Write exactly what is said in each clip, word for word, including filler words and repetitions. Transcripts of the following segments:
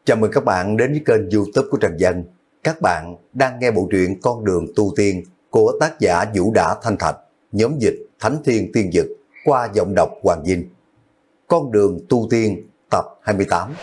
Chào mừng các bạn đến với kênh YouTube của Trần Dân. Các bạn đang nghe bộ truyện Con đường tu tiên của tác giả Vũ Đả Thanh Thạch, nhóm dịch Thánh Thiên Tiên Dực qua giọng đọc Hoàng Vinh. Con đường tu tiên tập hai mươi tám.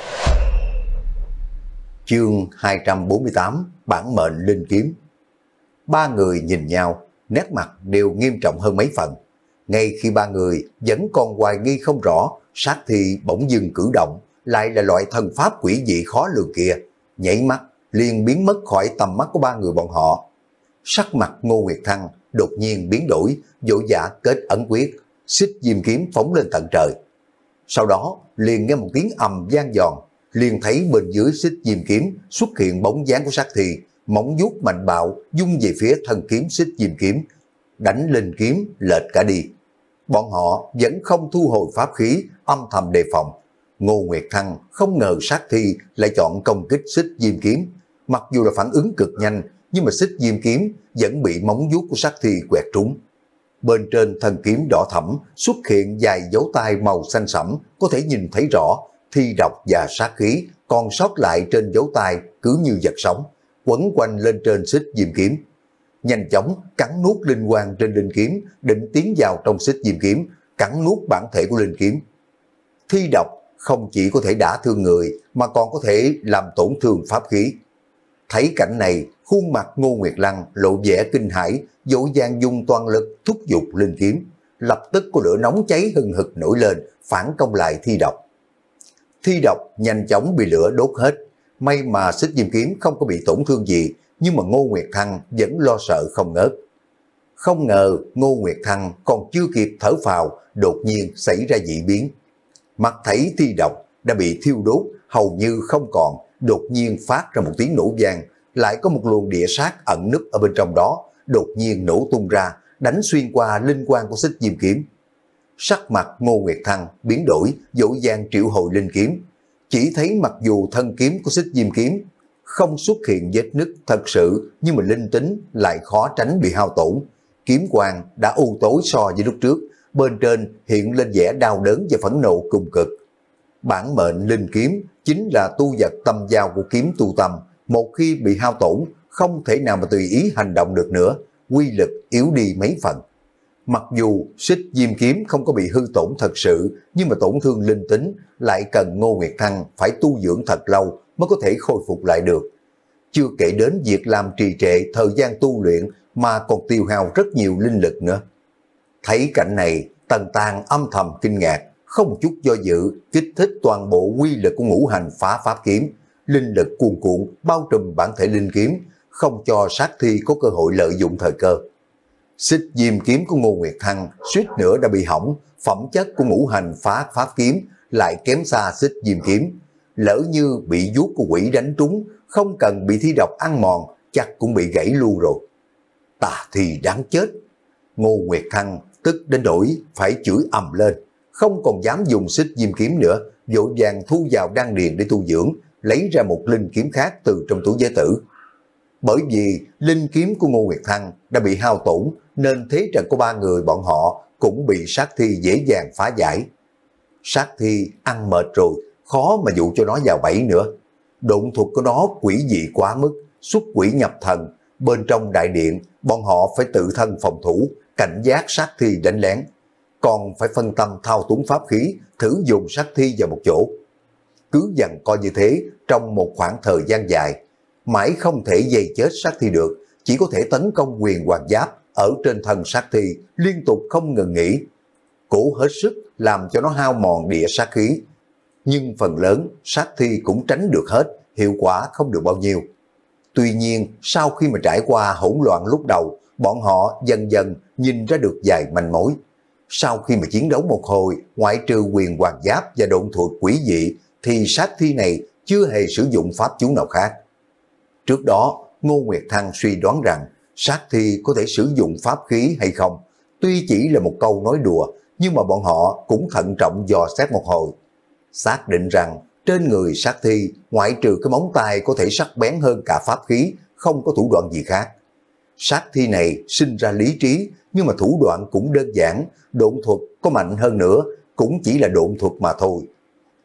Chương hai trăm bốn mươi tám, bản mệnh linh kiếm. Ba người nhìn nhau, nét mặt đều nghiêm trọng hơn mấy phần. Ngay khi ba người vẫn còn hoài nghi không rõ, sát thi bỗng dưng cử động, lại là loại thần pháp quỷ dị khó lường kia, nhảy mắt liền biến mất khỏi tầm mắt của ba người bọn họ. Sắc mặt Ngô Nguyệt Thăng đột nhiên biến đổi, vội vã kết ấn quyết, xích diêm kiếm phóng lên tận trời. Sau đó liền nghe một tiếng ầm vang giòn, liền thấy bên dưới xích diêm kiếm xuất hiện bóng dáng của sát thi, móng vuốt mạnh bạo dung về phía thân kiếm xích diêm kiếm, đánh lên kiếm lệch cả đi. Bọn họ vẫn không thu hồi pháp khí, âm thầm đề phòng. Ngô Nguyệt Thăng không ngờ sát thi lại chọn công kích xích diêm kiếm. Mặc dù là phản ứng cực nhanh, nhưng mà xích diêm kiếm vẫn bị móng vuốt của sát thi quẹt trúng. Bên trên thân kiếm đỏ thẫm xuất hiện vài dấu tay màu xanh sẫm, có thể nhìn thấy rõ thi độc và sát khí còn sót lại trên dấu tay cứ như vật sống, quấn quanh lên trên xích diêm kiếm. Nhanh chóng cắn nuốt linh quang trên linh kiếm, định tiến vào trong xích diêm kiếm, cắn nuốt bản thể của linh kiếm. Thi độc không chỉ có thể đả thương người mà còn có thể làm tổn thương pháp khí. Thấy cảnh này, khuôn mặt Ngô Nguyệt Lăng lộ vẻ kinh hãi, vội vàng dùng toàn lực thúc giục linh kiếm, lập tức có lửa nóng cháy hừng hực nổi lên, phản công lại thi độc. Thi độc nhanh chóng bị lửa đốt hết, may mà xích diêm kiếm không có bị tổn thương gì, nhưng mà Ngô Nguyệt Thăng vẫn lo sợ không ngớt. Không ngờ Ngô Nguyệt Thăng còn chưa kịp thở phào, đột nhiên xảy ra dị biến. Mắt thấy thi độc đã bị thiêu đốt hầu như không còn, đột nhiên phát ra một tiếng nổ vang, lại có một luồng địa sát ẩn núp ở bên trong đó, đột nhiên nổ tung ra, đánh xuyên qua linh quang của xích diêm kiếm. Sắc mặt Ngô Nguyệt Thăng biến đổi, vội vàng triệu hồi linh kiếm. Chỉ thấy mặc dù thân kiếm của xích diêm kiếm không xuất hiện vết nứt thật sự, nhưng mà linh tính lại khó tránh bị hao tổn. Kiếm quang đã u tối so với lúc trước, bên trên hiện lên vẻ đau đớn và phẫn nộ cùng cực. Bản mệnh linh kiếm chính là tu vật tâm giao của kiếm tu tâm, một khi bị hao tổn không thể nào mà tùy ý hành động được nữa, quy lực yếu đi mấy phần. Mặc dù xích diêm kiếm không có bị hư tổn thật sự, nhưng mà tổn thương linh tính lại cần Ngô Nguyệt Thăng phải tu dưỡng thật lâu mới có thể khôi phục lại được. Chưa kể đến việc làm trì trệ thời gian tu luyện mà còn tiêu hao rất nhiều linh lực nữa. Thấy cảnh này, Tần Tàng âm thầm kinh ngạc, không một chút do dự, kích thích toàn bộ quy lực của ngũ hành phá pháp kiếm, linh lực cuồn cuộn bao trùm bản thể linh kiếm, không cho sát thi có cơ hội lợi dụng thời cơ. Xích diêm kiếm của Ngô Nguyệt Thăng suýt nữa đã bị hỏng, phẩm chất của ngũ hành phá pháp kiếm lại kém xa xích diêm kiếm. Lỡ như bị vuốt của quỷ đánh trúng, không cần bị thi độc ăn mòn, chắc cũng bị gãy luôn rồi. Ta thì đáng chết. Ngô Nguyệt Thăng tức đến nỗi phải chửi ầm lên, không còn dám dùng xích diêm kiếm nữa, vội vàng thu vào đan điền để tu dưỡng, lấy ra một linh kiếm khác từ trong túi giới tử. Bởi vì linh kiếm của Ngô Nguyệt Thăng đã bị hao tổn, nên thế trận của ba người bọn họ cũng bị sát thi dễ dàng phá giải. Sát thi ăn mệt rồi, khó mà dụ cho nó vào bẫy nữa. Độn thuật của nó quỷ dị quá mức, xuất quỷ nhập thần. Bên trong đại điện, bọn họ phải tự thân phòng thủ, cảnh giác sát thi đánh lén. Còn phải phân tâm thao túng pháp khí, thử dùng sát thi vào một chỗ. Cứ dằn co như thế trong một khoảng thời gian dài, mãi không thể dây chết sát thi được, chỉ có thể tấn công quyền hoàng giáp ở trên thân sát thi, liên tục không ngừng nghỉ. Cố hết sức làm cho nó hao mòn địa sát khí. Nhưng phần lớn sát thi cũng tránh được hết, hiệu quả không được bao nhiêu. Tuy nhiên, sau khi mà trải qua hỗn loạn lúc đầu, bọn họ dần dần nhìn ra được vài manh mối. Sau khi mà chiến đấu một hồi, ngoại trừ quyền hoàng giáp và độn thuật quỷ dị, thì sát thi này chưa hề sử dụng pháp chú nào khác. Trước đó, Ngô Nguyệt Thăng suy đoán rằng sát thi có thể sử dụng pháp khí hay không. Tuy chỉ là một câu nói đùa, nhưng mà bọn họ cũng thận trọng dò xét một hồi. Xác định rằng trên người sát thi, ngoại trừ cái móng tay có thể sắc bén hơn cả pháp khí, không có thủ đoạn gì khác. Sát thi này sinh ra lý trí, nhưng mà thủ đoạn cũng đơn giản, độn thuật có mạnh hơn nữa, cũng chỉ là độn thuật mà thôi.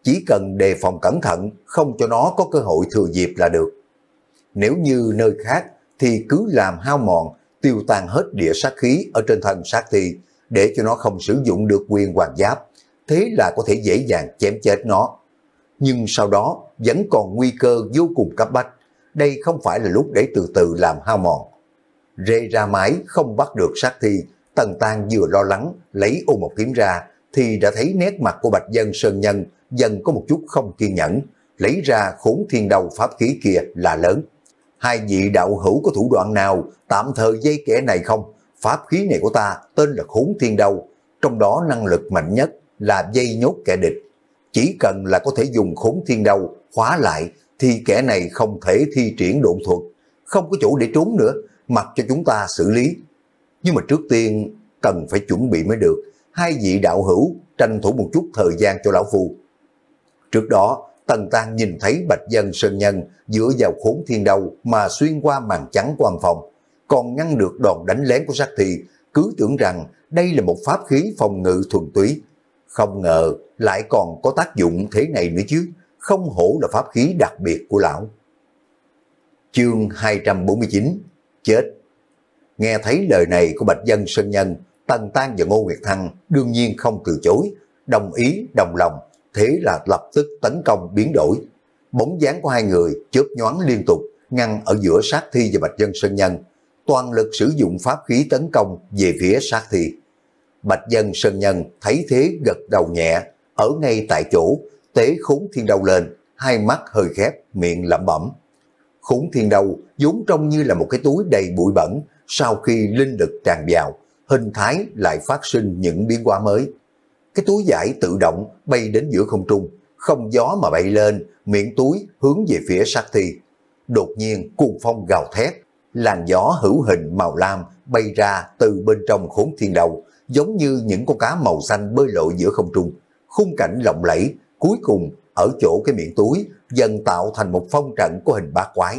chỉ cần đề phòng cẩn thận, không cho nó có cơ hội thừa dịp là được. Nếu như nơi khác thì cứ làm hao mòn, tiêu tan hết địa sát khí ở trên thân sát thi, để cho nó không sử dụng được quyền hoàng giáp, thế là có thể dễ dàng chém chết nó. Nhưng sau đó vẫn còn nguy cơ vô cùng cấp bách, đây không phải là lúc để từ từ làm hao mòn. Rê ra mái không bắt được sát thi, Tần Tang vừa lo lắng lấy ô một kiếm ra thì đã thấy nét mặt của Bạch Dân Sơn Nhân dần có một chút không kiên nhẫn, lấy ra Khốn Thiên Đầu pháp khí kia là lớn. Hai vị đạo hữu có thủ đoạn nào tạm thời dây kẻ này không? Pháp khí này của ta tên là Khốn Thiên Đầu, trong đó năng lực mạnh nhất là dây nhốt kẻ địch. Chỉ cần là có thể dùng Khốn Thiên Đầu khóa lại thì kẻ này không thể thi triển độn thuật, không có chỗ để trốn nữa, mặc cho chúng ta xử lý. Nhưng mà trước tiên cần phải chuẩn bị mới được. Hai vị đạo hữu tranh thủ một chút thời gian cho lão phu. Trước đó Tần Tang nhìn thấy Bạch Dân Sơn Nhân dựa vào Khốn Thiên Đầu mà xuyên qua màn trắng của văn phòng, còn ngăn được đòn đánh lén của sát thi, cứ tưởng rằng đây là một pháp khí phòng ngự thuần túy. Không ngờ lại còn có tác dụng thế này nữa chứ, không hổ là pháp khí đặc biệt của lão. Chương hai trăm bốn mươi chín, chết. Nghe thấy lời này của Bạch Dân Sơn Nhân, Tần Tang và Ngô Nguyệt Thăng đương nhiên không từ chối, đồng ý đồng lòng, thế là lập tức tấn công biến đổi. Bóng dáng của hai người chớp nhoáng liên tục, ngăn ở giữa sát thi và Bạch Dân Sơn Nhân, toàn lực sử dụng pháp khí tấn công về phía sát thi. Bạch Dân Sơn Nhân thấy thế gật đầu nhẹ, ở ngay tại chỗ, tế Khốn Thiên Đầu lên, hai mắt hơi khép, miệng lẩm bẩm. Khốn Thiên Đầu vốn trông như là một cái túi đầy bụi bẩn, sau khi linh lực tràn vào, hình thái lại phát sinh những biến hóa mới. Cái túi vải tự động bay đến giữa không trung, không gió mà bay lên, miệng túi hướng về phía sát thi. Đột nhiên cuồng phong gào thét, làn gió hữu hình màu lam bay ra từ bên trong Khốn Thiên Đầu, giống như những con cá màu xanh bơi lội giữa không trung. Khung cảnh lộng lẫy, cuối cùng ở chỗ cái miệng túi dần tạo thành một phong trận có hình bát quái.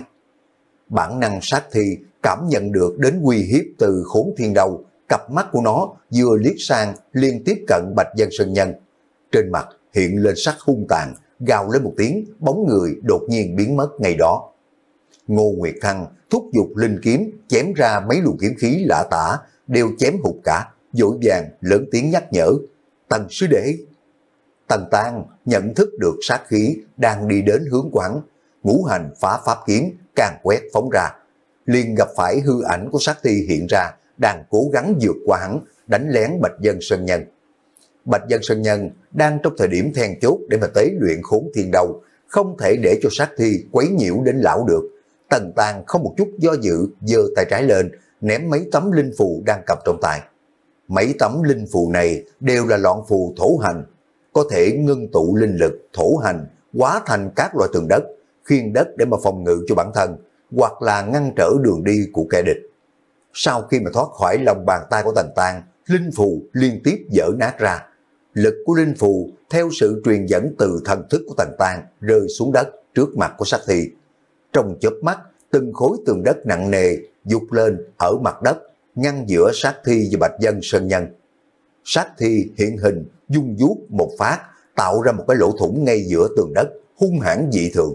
Bản năng sát thi cảm nhận được đến uy hiếp từ Khốn Thiên Đầu, cặp mắt của nó vừa liếc sang liên tiếp cận Bạch Dân Sơn Nhân. Trên mặt hiện lên sắc hung tàn, gào lên một tiếng, bóng người đột nhiên biến mất ngay đó. Ngô Nguyệt Thăng thúc giục linh kiếm chém ra mấy luồng kiếm khí lạ tả, đều chém hụt cả, vội vàng lớn tiếng nhắc nhở. Tần sư đệ. Tần Tang nhận thức được sát khí đang đi đến hướng quán, ngũ hành phá pháp kiếm càng quét phóng ra, liền gặp phải hư ảnh của sát thi hiện ra, đang cố gắng vượt qua hắn, đánh lén Bạch Dân Sơn Nhân. Bạch Dân Sơn Nhân đang trong thời điểm then chốt để mà tế luyện Khốn Thiên Đầu, không thể để cho sát thi quấy nhiễu đến lão được. Tần Tang không một chút do dự, giơ tay trái lên, ném mấy tấm linh phù đang cầm trong tay. Mấy tấm linh phù này đều là loạn phù thổ hành, có thể ngưng tụ linh lực thổ hành, hóa thành các loại tường đất, khiên đất để mà phòng ngự cho bản thân, hoặc là ngăn trở đường đi của kẻ địch. Sau khi mà thoát khỏi lòng bàn tay của Tần Tang, linh phù liên tiếp vỡ nát ra. Lực của linh phù theo sự truyền dẫn từ thần thức của Tần Tang rơi xuống đất trước mặt của sát thi. Trong chớp mắt, từng khối tường đất nặng nề dục lên ở mặt đất, ngăn giữa sát thi và Bạch Dân Sơn Nhân. Sát thi hiện hình dung vuốt một phát, tạo ra một cái lỗ thủng ngay giữa tường đất, hung hãn dị thường.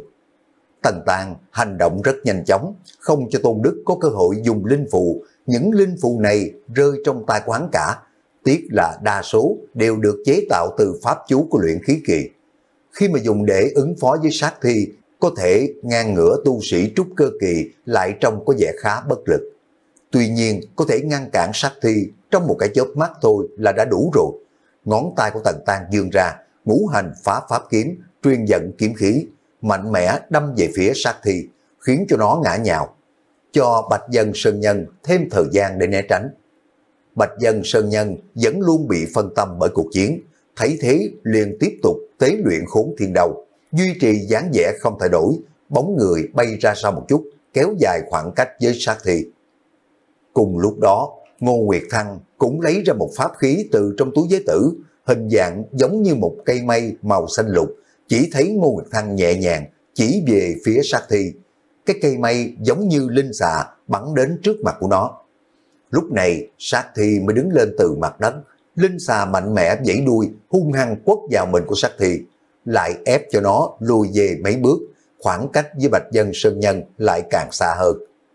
Tần Tang hành động rất nhanh chóng, không cho Tôn Đức có cơ hội dùng linh phù. Những linh phù này rơi trong tay của hắn cả, tiếc là đa số đều được chế tạo từ pháp chú của luyện khí kỳ. Khi mà dùng để ứng phó với sát thi, có thể ngang ngửa tu sĩ trúc cơ kỳ, lại trông có vẻ khá bất lực. Tuy nhiên có thể ngăn cản sát thi trong một cái chớp mắt thôi là đã đủ rồi. Ngón tay của Tần Tang vươn ra, ngũ hành phá pháp kiếm, truyền dẫn kiếm khí, mạnh mẽ đâm về phía sát thi, khiến cho nó ngã nhào, cho Bạch Dân Sơn Nhân thêm thời gian để né tránh. Bạch Dân Sơn Nhân vẫn luôn bị phân tâm bởi cuộc chiến, thấy thế liền tiếp tục tế luyện Khốn Thiên Đầu, duy trì dáng vẻ không thay đổi, bóng người bay ra sau một chút, kéo dài khoảng cách với sát thi. Cùng lúc đó, Ngô Nguyệt Thăng cũng lấy ra một pháp khí từ trong túi giới tử, hình dạng giống như một cây mây màu xanh lục, chỉ thấy Ngô Nguyệt Thăng nhẹ nhàng chỉ về phía sát thi. Cái cây mây giống như linh xà bắn đến trước mặt của nó. Lúc này sát thi mới đứng lên từ mặt đất, linh xà mạnh mẽ vẫy đuôi hung hăng quất vào mình của sát thi. lại ép cho nó lùi về mấy bước, khoảng cách với Bạch Dân Sơn Nhân lại càng xa hơn.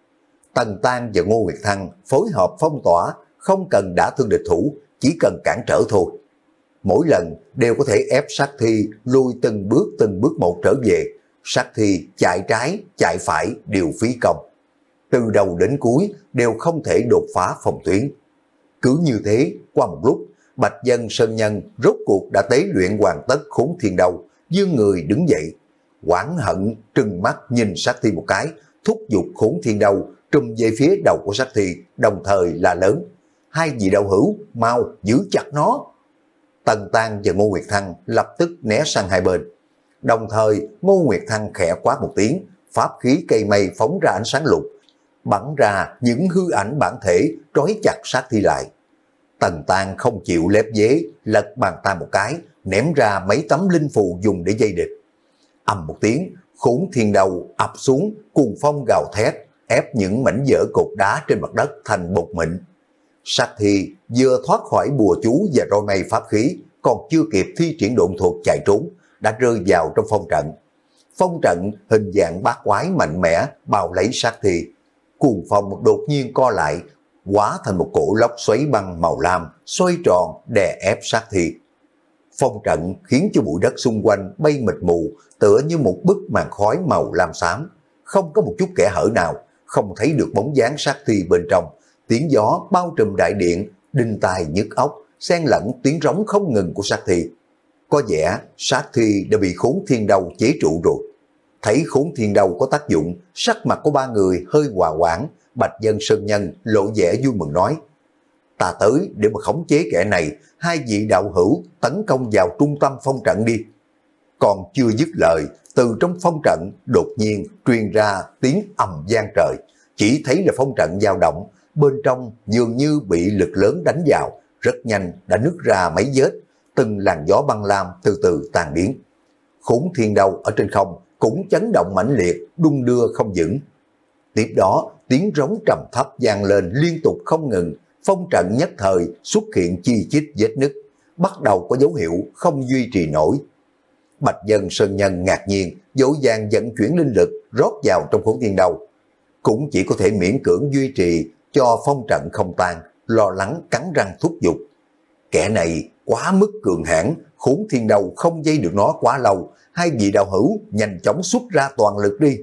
Tần Tan và Ngô Nguyệt Thăng phối hợp phong tỏa, không cần đả thương địch thủ, chỉ cần cản trở thôi. Mỗi lần đều có thể ép sát thi lùi từng bước từng bước một trở về, sát thi chạy trái, chạy phải đều phí công. Từ đầu đến cuối đều không thể đột phá phòng tuyến. Cứ như thế, qua một lúc, Bạch Dân Sơn Nhân rốt cuộc đã tế luyện hoàn tất Khốn Thiên Đầu, dương người đứng dậy, oán hận trừng mắt nhìn sát thi một cái, thúc giục Khốn Thiên Đầu trùm về phía đầu của sát thi, đồng thời là lớn: hai vị đạo hữu, mau giữ chặt nó. Tần Tan và Ngô Nguyệt Thăng lập tức né sang hai bên. Đồng thời Ngô Nguyệt Thăng khẽ quát một tiếng, pháp khí cây mây phóng ra ánh sáng lục, bắn ra những hư ảnh bản thể trói chặt sát thi lại. Tần Tan không chịu lép vế, lật bàn tay một cái, ném ra mấy tấm linh phù dùng để dây địch. Ầm một tiếng, Khốn Thiên Đầu ập xuống, cuồng phong gào thét, ép những mảnh vỡ cột đá trên mặt đất thành bột mịn. Sát thi vừa thoát khỏi bùa chú và roi mây pháp khí, còn chưa kịp thi triển độn thuật chạy trốn, đã rơi vào trong phong trận. Phong trận hình dạng bát quái mạnh mẽ bao lấy sát thi. Cuồng phong đột nhiên co lại, hóa thành một cổ lốc xoáy băng màu lam, xoay tròn đè ép sát thi. Phong trận khiến cho bụi đất xung quanh bay mịt mù, tựa như một bức màn khói màu lam xám, không có một chút kẽ hở nào, không thấy được bóng dáng sát thi bên trong. Tiếng gió bao trùm đại điện, đinh tai nhức óc, xen lẫn tiếng rống không ngừng của sát thi. Có vẻ sát thi đã bị Khốn Thiên Đầu chế trụ rồi. Thấy Khốn Thiên Đầu có tác dụng, sắc mặt của ba người hơi hòa hoãn. Bạch Dân Sơn Nhân lộ vẻ vui mừng nói: ta tới để mà khống chế kẻ này, hai vị đạo hữu tấn công vào trung tâm phong trận đi. Còn chưa dứt lời, từ trong phong trận đột nhiên truyền ra tiếng ầm vang trời, chỉ thấy là phong trận dao động, bên trong dường như bị lực lớn đánh vào, rất nhanh đã nứt ra mấy vết, từng làn gió băng lam từ từ tan biến. Khốn Thiên Đầu ở trên không cũng chấn động mãnh liệt, đung đưa không vững. Tiếp đó tiếng rống trầm thấp vang lên liên tục không ngừng, phong trận nhất thời xuất hiện chi chít vết nứt, bắt đầu có dấu hiệu không duy trì nổi. Bạch Dân Sơn Nhân ngạc nhiên, dỗ dàng vận chuyển linh lực rót vào trong Khốn Thiên Đầu, cũng chỉ có thể miễn cưỡng duy trì cho phong trận không tan, lo lắng cắn răng thúc giục. Kẻ này quá mức cường hãn, Khốn Thiên Đầu không dây được nó quá lâu, hai vị đạo hữu nhanh chóng xuất ra toàn lực đi.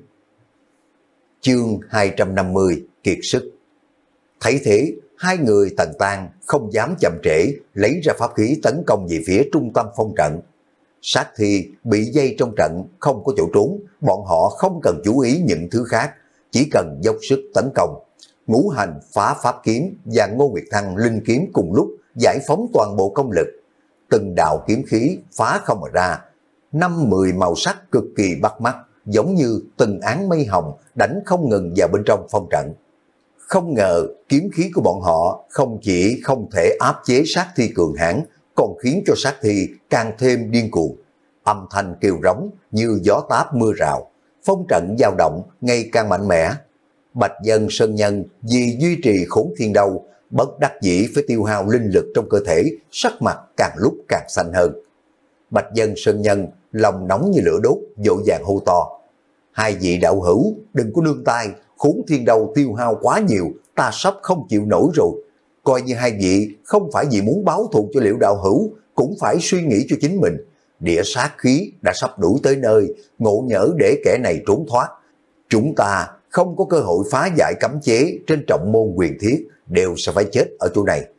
Chương hai trăm năm mươi kiệt sức. Thấy thế, hai người Tần Tan không dám chậm trễ, lấy ra pháp khí tấn công về phía trung tâm phong trận. Sát thi bị dây trong trận, không có chỗ trốn, bọn họ không cần chú ý những thứ khác, chỉ cần dốc sức tấn công. Ngũ Hành phá pháp kiếm và Ngô Nguyệt Thăng linh kiếm cùng lúc giải phóng toàn bộ công lực. Từng đạo kiếm khí phá không mà ra, năm mười màu sắc cực kỳ bắt mắt, giống như từng áng mây hồng đánh không ngừng vào bên trong phong trận. Không ngờ kiếm khí của bọn họ không chỉ không thể áp chế sát thi cường hãn, còn khiến cho sát thi càng thêm điên cuồng. Âm thanh kêu rống như gió táp mưa rào, phong trận dao động ngày càng mạnh mẽ. Bạch Dân Sơn Nhân vì duy trì Khốn Thiên Đầu, bất đắc dĩ phải tiêu hao linh lực trong cơ thể, sắc mặt càng lúc càng xanh hơn. Bạch Dân Sơn Nhân lòng nóng như lửa đốt, vội vàng hô to: hai vị đạo hữu đừng có nương tay, Khốn Thiên Đầu tiêu hao quá nhiều, ta sắp không chịu nổi rồi. Coi như hai vị không phải vì muốn báo thù cho Liễu đạo hữu, cũng phải suy nghĩ cho chính mình. Địa sát khí đã sắp đuổi tới nơi, ngộ nhỡ để kẻ này trốn thoát, chúng ta không có cơ hội phá giải cấm chế trên trọng môn quyền thiết, đều sẽ phải chết ở chỗ này.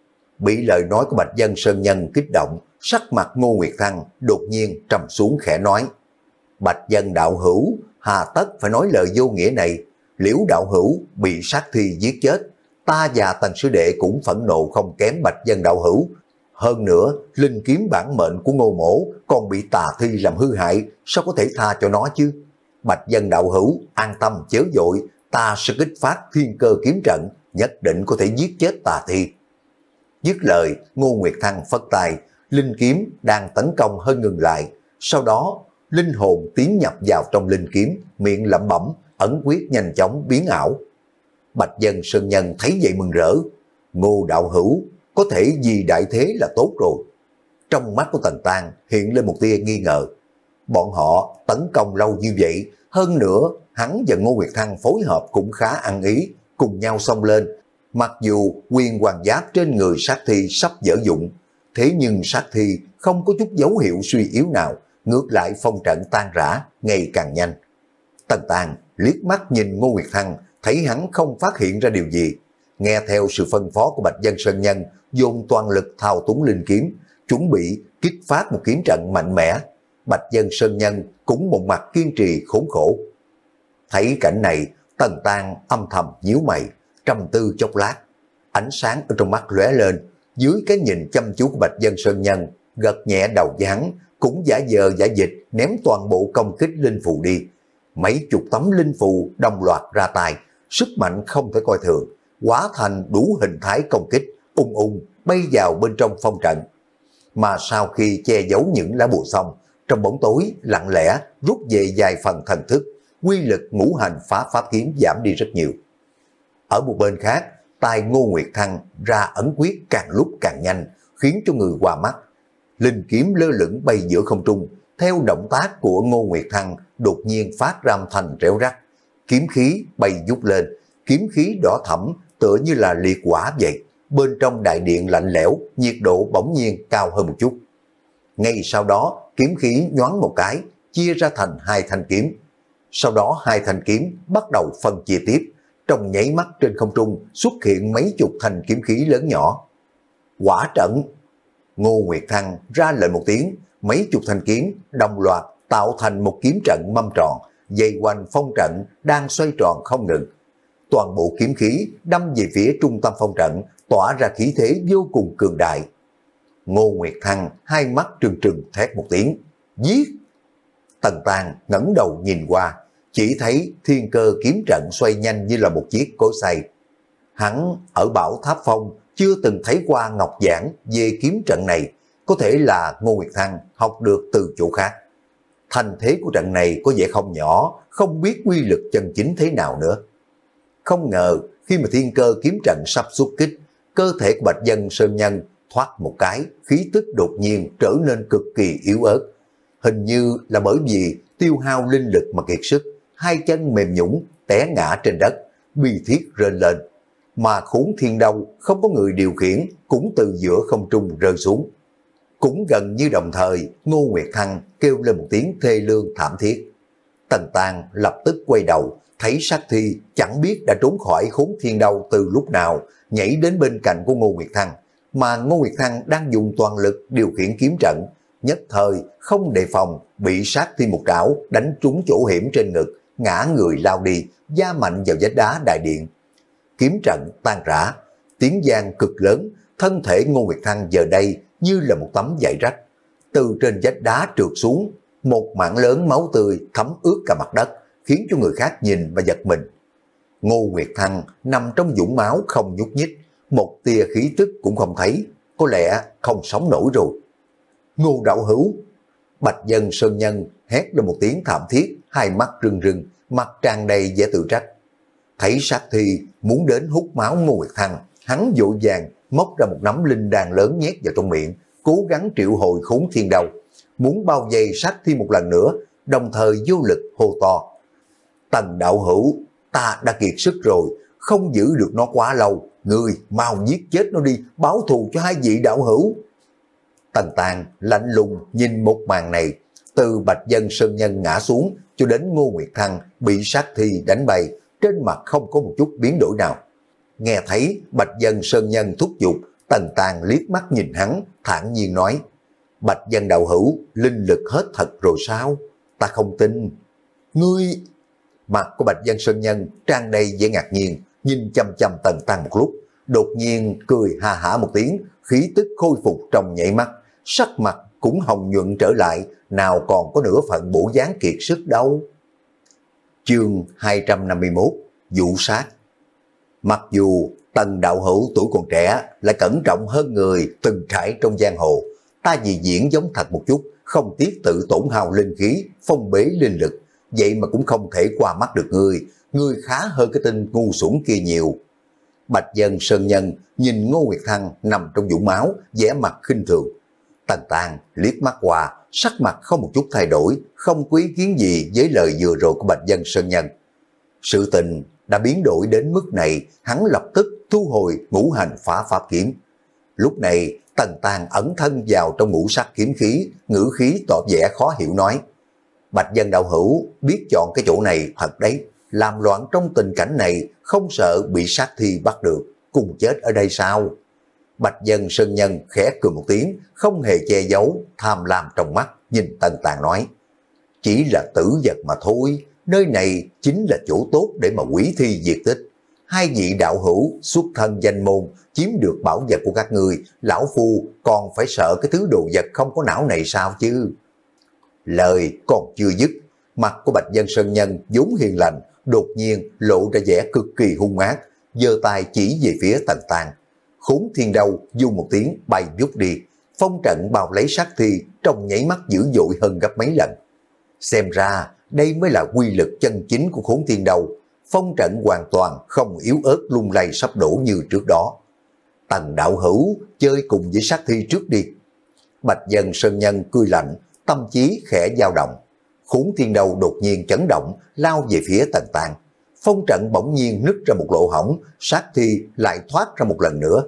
Bị lời nói của Bạch Dân Sơn Nhân kích động, sắc mặt Ngô Nguyệt Thăng đột nhiên trầm xuống khẽ nói: Bạch Dân đạo hữu, hà tất phải nói lời vô nghĩa này. Liễu đạo hữu bị sát thi giết chết, ta và Tần sư đệ cũng phẫn nộ không kém Bạch Dân đạo hữu. Hơn nữa, linh kiếm bản mệnh của Ngô mỗ còn bị tà thi làm hư hại, sao có thể tha cho nó chứ? Bạch Dân đạo hữu an tâm chớ vội, ta sẽ kích phát thiên cơ kiếm trận, nhất định có thể giết chết tà thi. Dứt lời, Ngô Nguyệt Thăng phất tay, linh kiếm đang tấn công hơi ngừng lại, sau đó linh hồn tiến nhập vào trong linh kiếm, miệng lẩm bẩm, ấn quyết nhanh chóng biến ảo. Bạch Dân Sơn Nhân thấy vậy mừng rỡ: Ngô đạo hữu có thể vì đại thế là tốt rồi. Trong mắt của Tần Tang hiện lên một tia nghi ngờ. Bọn họ tấn công lâu như vậy, hơn nữa hắn và Ngô Nguyệt Thăng phối hợp cũng khá ăn ý, cùng nhau xông lên. Mặc dù quyền hoàng giáp trên người sát thi sắp dở dụng, thế nhưng sát thi không có chút dấu hiệu suy yếu nào, ngược lại phong trận tan rã ngày càng nhanh. Tần Tang liếc mắt nhìn Ngô Nguyệt Thăng, thấy hắn không phát hiện ra điều gì, nghe theo sự phân phó của Bạch Dân Sơn Nhân, dồn toàn lực thao túng linh kiếm, chuẩn bị kích phát một kiếm trận mạnh mẽ. Bạch Dân Sơn Nhân cũng một mặt kiên trì khốn khổ. Thấy cảnh này, Tần Tang âm thầm nhíu mày, trầm tư chốc lát, ánh sáng ở trong mắt lóe lên, dưới cái nhìn chăm chú của Bạch Dân Sơn Nhân, gật nhẹ đầu với hắn, cũng giả vờ giả dịch ném toàn bộ công kích linh phù đi. Mấy chục tấm linh phù đồng loạt ra tay, sức mạnh không thể coi thường, hóa thành đủ hình thái công kích, ung ung bay vào bên trong phong trận. Mà sau khi che giấu những lá bùa xong, trong bóng tối lặng lẽ rút về vài phần thần thức, quy lực ngũ hành phá pháp kiếm giảm đi rất nhiều. Ở một bên khác, tay Ngô Nguyệt Thăng ra ấn quyết càng lúc càng nhanh, khiến cho người qua mắt. Linh kiếm lơ lửng bay giữa không trung, theo động tác của Ngô Nguyệt Thăng đột nhiên phát ra âm thanh réo rắt. Kiếm khí bay vút lên, kiếm khí đỏ thẫm tựa như là liệt hỏa vậy. Bên trong đại điện lạnh lẽo, nhiệt độ bỗng nhiên cao hơn một chút. Ngay sau đó, kiếm khí nhoáng một cái, chia ra thành hai thanh kiếm. Sau đó hai thanh kiếm bắt đầu phân chia tiếp. Trong nháy mắt trên không trung xuất hiện mấy chục thanh kiếm khí lớn nhỏ. Hỏa trận! Ngô Nguyệt Thăng ra lệnh một tiếng, mấy chục thanh kiếm đồng loạt tạo thành một kiếm trận mâm tròn, dây quanh phong trận đang xoay tròn không ngừng. Toàn bộ kiếm khí đâm về phía trung tâm phong trận, tỏa ra khí thế vô cùng cường đại. Ngô Nguyệt Thăng hai mắt trừng trừng thét một tiếng, giết! Tần Tang ngẩng đầu nhìn qua, chỉ thấy thiên cơ kiếm trận xoay nhanh như là một chiếc cối xay. Hắn ở Bảo Tháp Phong chưa từng thấy qua ngọc giảng về kiếm trận này, có thể là Ngô Nguyệt Thăng học được từ chỗ khác. Thành thế của trận này có vẻ không nhỏ, không biết quy lực chân chính thế nào nữa. Không ngờ khi mà thiên cơ kiếm trận sắp xuất kích, cơ thể của Bạch Dân Sơn Nhân thoát một cái, khí tức đột nhiên trở nên cực kỳ yếu ớt. Hình như là bởi vì tiêu hao linh lực mà kiệt sức, hai chân mềm nhũn té ngã trên đất, bi thiết rên lên. Mà khốn thiên đâu không có người điều khiển cũng từ giữa không trung rơi xuống. Cũng gần như đồng thời, Ngô Nguyệt Thăng kêu lên một tiếng thê lương thảm thiết. Tần Tang lập tức quay đầu, thấy sát thi chẳng biết đã trốn khỏi khốn thiên đâu từ lúc nào, nhảy đến bên cạnh của Ngô Nguyệt Thăng, mà Ngô Nguyệt Thăng đang dùng toàn lực điều khiển kiếm trận, nhất thời không đề phòng bị sát thi một trảo đánh trúng chỗ hiểm trên ngực, ngã người lao đi, da mạnh vào vách đá đại điện. Kiếm trận tan rã, tiếng vang cực lớn, thân thể Ngô Nguyệt Thăng giờ đây như là một tấm vải rách, từ trên vách đá trượt xuống, một mảng lớn máu tươi thấm ướt cả mặt đất, khiến cho người khác nhìn và giật mình. Ngô Nguyệt Thăng nằm trong vũng máu không nhúc nhích, một tia khí tức cũng không thấy, có lẽ không sống nổi rồi. Ngô đạo hữu! Bạch Dân Sơn Nhân hét lên một tiếng thảm thiết, hai mắt rưng rưng, mặt tràn đầy vẻ tự trách. Thấy sát thi muốn đến hút máu Ngô Nguyệt Thăng, hắn vội vàng móc ra một nắm linh đan lớn nhét vào trong miệng, cố gắng triệu hồi khốn thiên đầu, muốn bao vây sát thi một lần nữa, đồng thời vô lực hô to. Tần đạo hữu, ta đã kiệt sức rồi, không giữ được nó quá lâu, ngươi mau giết chết nó đi, báo thù cho hai vị đạo hữu. Tần Tang lạnh lùng nhìn một màn này, từ Bạch Dân Sơn Nhân ngã xuống cho đến Ngô Nguyệt Thăng bị sát thi đánh bay, trên mặt không có một chút biến đổi nào. Nghe thấy Bạch Dân Sơn Nhân thúc giục, Tần Tang liếc mắt nhìn hắn, thản nhiên nói, Bạch Dân đạo hữu, linh lực hết thật rồi sao? Ta không tin. Ngươi... Mặt của Bạch Dân Sơn Nhân tràn đầy vẻ ngạc nhiên, nhìn chăm chăm Tần Tang một lúc, đột nhiên cười ha hả một tiếng, khí tức khôi phục trong nhảy mắt, sắc mặt cũng hồng nhuận trở lại, nào còn có nửa phận bổ dáng kiệt sức đâu. Chương hai trăm năm mươi mốt, Vũ sát. Mặc dù Tần đạo hữu tuổi còn trẻ, lại cẩn trọng hơn người từng trải trong giang hồ, ta vì diễn giống thật một chút, không tiếc tự tổn hao linh khí, phong bế linh lực, vậy mà cũng không thể qua mắt được ngươi, ngươi khá hơn cái tên ngu xuẩn kia nhiều. Bạch Dân Sơn Nhân nhìn Ngô Nguyệt Thăng nằm trong vũng máu, vẻ mặt khinh thường. Tần Tang liếc mắt qua, sắc mặt không một chút thay đổi, không có ý kiến gì với lời vừa rồi của Bạch Dân Sơn Nhân. Sự tình đã biến đổi đến mức này, hắn lập tức thu hồi ngũ hành phá pháp kiếm. Lúc này, Tần Tang ẩn thân vào trong ngũ sắc kiếm khí, ngữ khí tỏ vẻ khó hiểu nói. Bạch Dân đạo hữu biết chọn cái chỗ này thật đấy, làm loạn trong tình cảnh này không sợ bị sát thi bắt được, cùng chết ở đây sao? Bạch Dân Sơn Nhân khẽ cười một tiếng, không hề che giấu, tham lam trong mắt, nhìn Tần Tang nói. Chỉ là tử vật mà thôi, nơi này chính là chỗ tốt để mà quỷ thi diệt tích. Hai vị đạo hữu xuất thân danh môn, chiếm được bảo vật của các người, lão phu còn phải sợ cái thứ đồ vật không có não này sao chứ? Lời còn chưa dứt, mặt của Bạch Dân Sơn Nhân vốn hiền lành, đột nhiên lộ ra vẻ cực kỳ hung ác, giơ tay chỉ về phía Tần Tang. Khốn Thiên Đâu du một tiếng bay vút đi, phong trận bao lấy sát thi trong nháy mắt dữ dội hơn gấp mấy lần. Xem ra đây mới là quy lực chân chính của Khốn Thiên Đâu, phong trận hoàn toàn không yếu ớt lung lay sắp đổ như trước đó. Tần đạo hữu chơi cùng với sát thi trước đi. Bạch Dân Sơn Nhân cười lạnh, tâm trí khẽ dao động. Khốn Thiên Đâu đột nhiên chấn động, lao về phía Tần Tang. Phong trận bỗng nhiên nứt ra một lỗ hổng, sát thi lại thoát ra một lần nữa.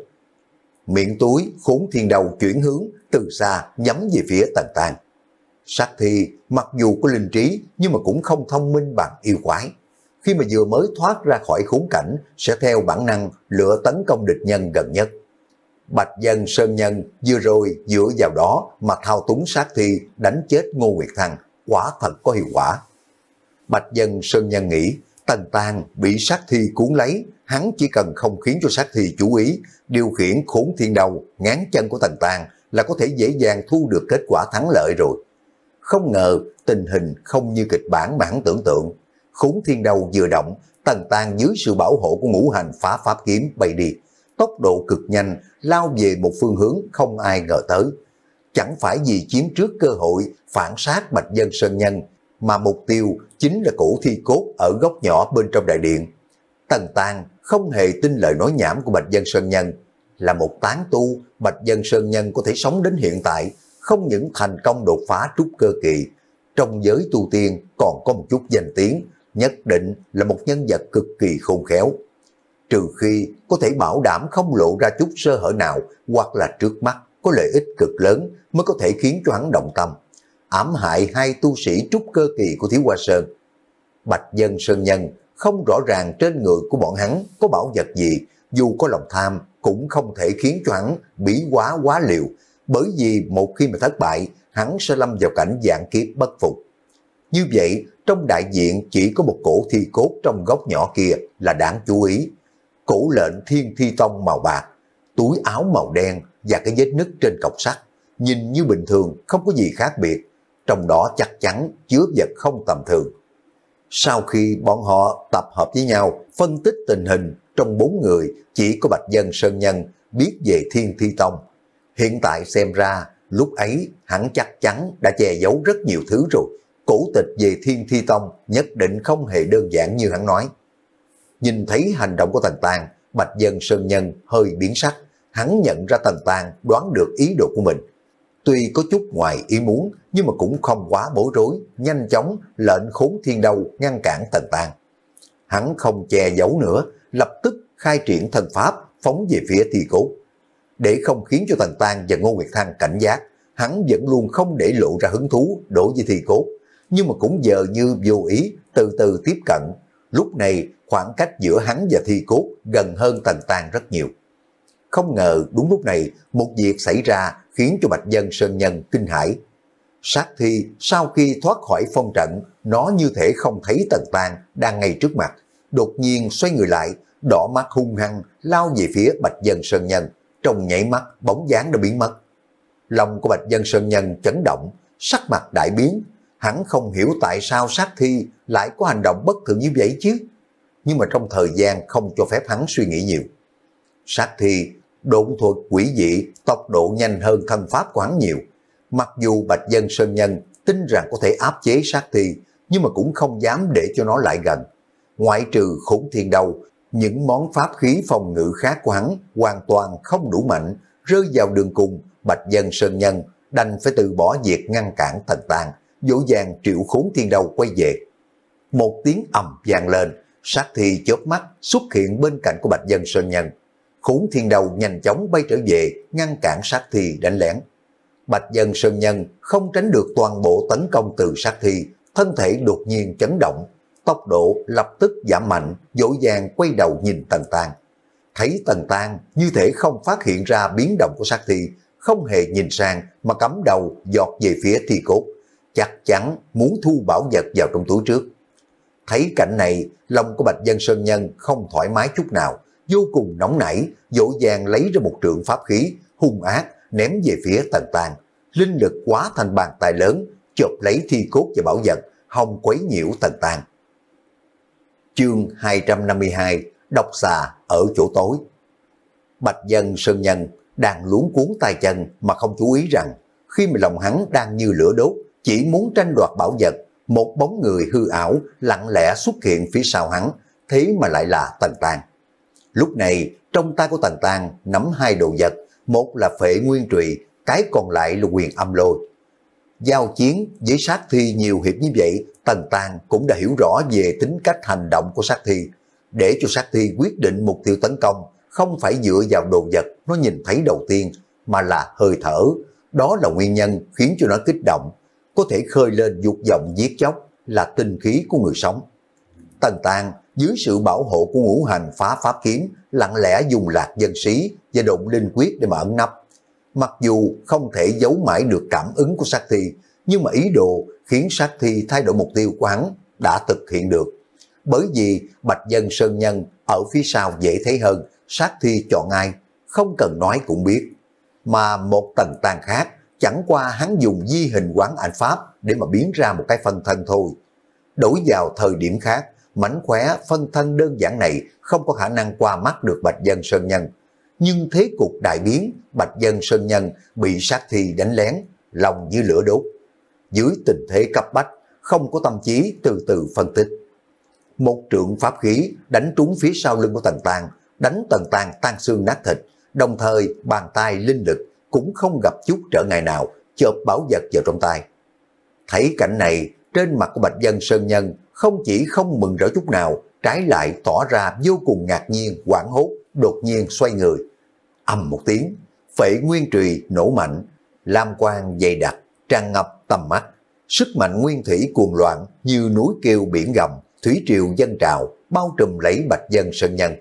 Miệng túi Khốn Thiên Đâu chuyển hướng, từ xa nhắm về phía Tần Tang. Sát thi mặc dù có linh trí nhưng mà cũng không thông minh bằng yêu quái. Khi mà vừa mới thoát ra khỏi khốn cảnh sẽ theo bản năng lựa tấn công địch nhân gần nhất. Bạch Dân Sơn Nhân vừa rồi dựa vào đó mà thao túng sát thi đánh chết Ngô Nguyệt Thăng, quả thật có hiệu quả. Bạch Dân Sơn Nhân nghĩ Tần Tang bị sát thi cuốn lấy, hắn chỉ cần không khiến cho sát thi chú ý, điều khiển Khốn Thiên Đâu ngán chân của Tần Tang là có thể dễ dàng thu được kết quả thắng lợi rồi. Không ngờ tình hình không như kịch bản mà hắn tưởng tượng. Khốn Thiên Đâu vừa động, Tần Tang dưới sự bảo hộ của ngũ hành phá pháp kiếm bay đi, tốc độ cực nhanh, lao về một phương hướng không ai ngờ tới. Chẳng phải vì chiếm trước cơ hội phản sát Bạch Dân Sơn Nhân, mà mục tiêu chính là cổ thi cốt ở góc nhỏ bên trong đại điện. Tần Tang không hề tin lời nói nhảm của Bạch Dân Sơn Nhân. Là một tán tu, Bạch Dân Sơn Nhân có thể sống đến hiện tại, không những thành công đột phá trúc cơ kỳ, trong giới tu tiên còn có một chút danh tiếng, nhất định là một nhân vật cực kỳ khôn khéo. Trừ khi có thể bảo đảm không lộ ra chút sơ hở nào, hoặc là trước mắt có lợi ích cực lớn mới có thể khiến cho hắn động tâm, ám hại hai tu sĩ trúc cơ kỳ của Thiếu Hoa Sơn. Bạch Dân Sơn Nhân không rõ ràng trên người của bọn hắn có bảo vật gì, dù có lòng tham cũng không thể khiến cho hắn bí quá quá liều, bởi vì một khi mà thất bại, hắn sẽ lâm vào cảnh vạn kiếp bất phục. Như vậy, trong đại diện chỉ có một cổ thi cốt trong góc nhỏ kia là đáng chú ý. Cổ lệnh Thiên Thi Tông màu bạc, túi áo màu đen và cái vết nứt trên cọc sắt, nhìn như bình thường không có gì khác biệt, trong đó chắc chắn chứa vật không tầm thường. Sau khi bọn họ tập hợp với nhau, phân tích tình hình, trong bốn người chỉ có Bạch Dân Sơn Nhân biết về Thiên Thi Tông. Hiện tại xem ra, lúc ấy hắn chắc chắn đã che giấu rất nhiều thứ rồi. Cổ tịch về Thiên Thi Tông nhất định không hề đơn giản như hắn nói. Nhìn thấy hành động của Tần Tang, Bạch Dân Sơn Nhân hơi biến sắc. Hắn nhận ra Tần Tang đoán được ý đồ của mình. Tuy có chút ngoài ý muốn, nhưng mà cũng không quá bối rối, nhanh chóng lệnh Khốn Thiên Đâu ngăn cản Tần Tang. Hắn không che giấu nữa, lập tức khai triển thần pháp phóng về phía thi cốt. Để không khiến cho Tần Tang và Ngô Nguyệt Thăng cảnh giác, hắn vẫn luôn không để lộ ra hứng thú đối với thi cốt, nhưng mà cũng giờ như vô ý từ từ tiếp cận. Lúc này khoảng cách giữa hắn và thi cốt gần hơn Tần Tang rất nhiều. Không ngờ đúng lúc này một việc xảy ra khiến cho Bạch Dân Sơn Nhân kinh hãi. Sát thi sau khi thoát khỏi phong trận, nó như thể không thấy Tần Tang đang ngay trước mặt, đột nhiên xoay người lại, đỏ mắt hung hăng lao về phía Bạch Dân Sơn Nhân. Trong nhảy mắt bóng dáng đã biến mất. Lòng của Bạch Dân Sơn Nhân chấn động, sắc mặt đại biến. Hắn không hiểu tại sao sát thi lại có hành động bất thường như vậy chứ. Nhưng mà trong thời gian không cho phép hắn suy nghĩ nhiều. Sát thi độn thuật quỷ dị, tốc độ nhanh hơn thân pháp của hắn nhiều. Mặc dù Bạch Dân Sơn Nhân tin rằng có thể áp chế sát thi, nhưng mà cũng không dám để cho nó lại gần. Ngoại trừ Khốn Thiên Đâu, những món pháp khí phòng ngự khác của hắn hoàn toàn không đủ mạnh, rơi vào đường cùng. Bạch Dân Sơn Nhân đành phải từ bỏ việc ngăn cản Tần Tang, dỗ dàng triệu Khốn Thiên Đâu quay về. Một tiếng ầm vang lên, sát thi chớp mắt xuất hiện bên cạnh của Bạch Dân Sơn Nhân. Khốn Thiên Đâu nhanh chóng bay trở về, ngăn cản sát thi đánh lén. Bạch Dân Sơn Nhân không tránh được toàn bộ tấn công từ sát thi, thân thể đột nhiên chấn động, tốc độ lập tức giảm mạnh, dỗ dàng quay đầu nhìn Tần Tang. Thấy Tần Tang như thể không phát hiện ra biến động của sát thi, không hề nhìn sang mà cắm đầu giọt về phía thi cốt, chắc chắn muốn thu bảo vật vào trong túi trước. Thấy cảnh này, lòng của Bạch Dân Sơn Nhân không thoải mái chút nào, vô cùng nóng nảy, dỗ dàng lấy ra một trượng pháp khí, hung ác ném về phía Tần Tang. Linh lực quá thành bàn tay lớn, chộp lấy thi cốt và bảo vật, hòng quấy nhiễu Tần Tang. Chương hai trăm năm mươi hai, độc xà ở chỗ tối. Bạch Dân Sơn Nhân đang luống cuốn tay chân mà không chú ý rằng, khi mà lòng hắn đang như lửa đốt, chỉ muốn tranh đoạt bảo vật, một bóng người hư ảo lặng lẽ xuất hiện phía sau hắn, thế mà lại là Tần Tang. Lúc này, trong tay của Tần Tang nắm hai đồ vật, một là Phệ Nguyên Trùy, cái còn lại là Quyền Âm Lôi. Giao chiến với sát thi nhiều hiệp như vậy, Tần Tang cũng đã hiểu rõ về tính cách hành động của sát thi. Để cho sát thi quyết định mục tiêu tấn công, không phải dựa vào đồ vật nó nhìn thấy đầu tiên, mà là hơi thở. Đó là nguyên nhân khiến cho nó kích động, có thể khơi lên dục vọng giết chóc, là tinh khí của người sống. Tần Tang dưới sự bảo hộ của ngũ hành phá pháp kiếm, lặng lẽ dùng lạc dân sĩ và động linh quyết để mà ẩn nấp. Mặc dù không thể giấu mãi được cảm ứng của sát thi, nhưng mà ý đồ khiến sát thi thay đổi mục tiêu của hắn đã thực hiện được. Bởi vì Bạch Dân Sơn Nhân ở phía sau dễ thấy hơn, sát thi chọn ai, không cần nói cũng biết. Mà một Tần Tang khác, chẳng qua hắn dùng di hình quán ảnh pháp để mà biến ra một cái phân thân thôi. Đổi vào thời điểm khác, mánh khóe phân thân đơn giản này không có khả năng qua mắt được Bạch Dân Sơn Nhân. Nhưng thế cục đại biến, Bạch Dân Sơn Nhân bị sát thi đánh lén, lòng như lửa đốt. Dưới tình thế cấp bách, không có tâm trí từ từ phân tích. Một trượng pháp khí đánh trúng phía sau lưng của Tần Tang, đánh Tần Tang tan xương nát thịt, đồng thời bàn tay linh lực cũng không gặp chút trở ngại nào, chộp bảo vật vào trong tay. Thấy cảnh này, trên mặt của Bạch Dân Sơn Nhân không chỉ không mừng rỡ chút nào, trái lại tỏ ra vô cùng ngạc nhiên, hoảng hốt, đột nhiên xoay người. Ầm một tiếng, Phệ Nguyên Trùy nổ mạnh, lam quang dày đặc, tràn ngập tầm mắt. Sức mạnh nguyên thủy cuồng loạn như núi kêu biển gầm, thủy triều dâng trào, bao trùm lấy Bạch Dân Sơn Nhân.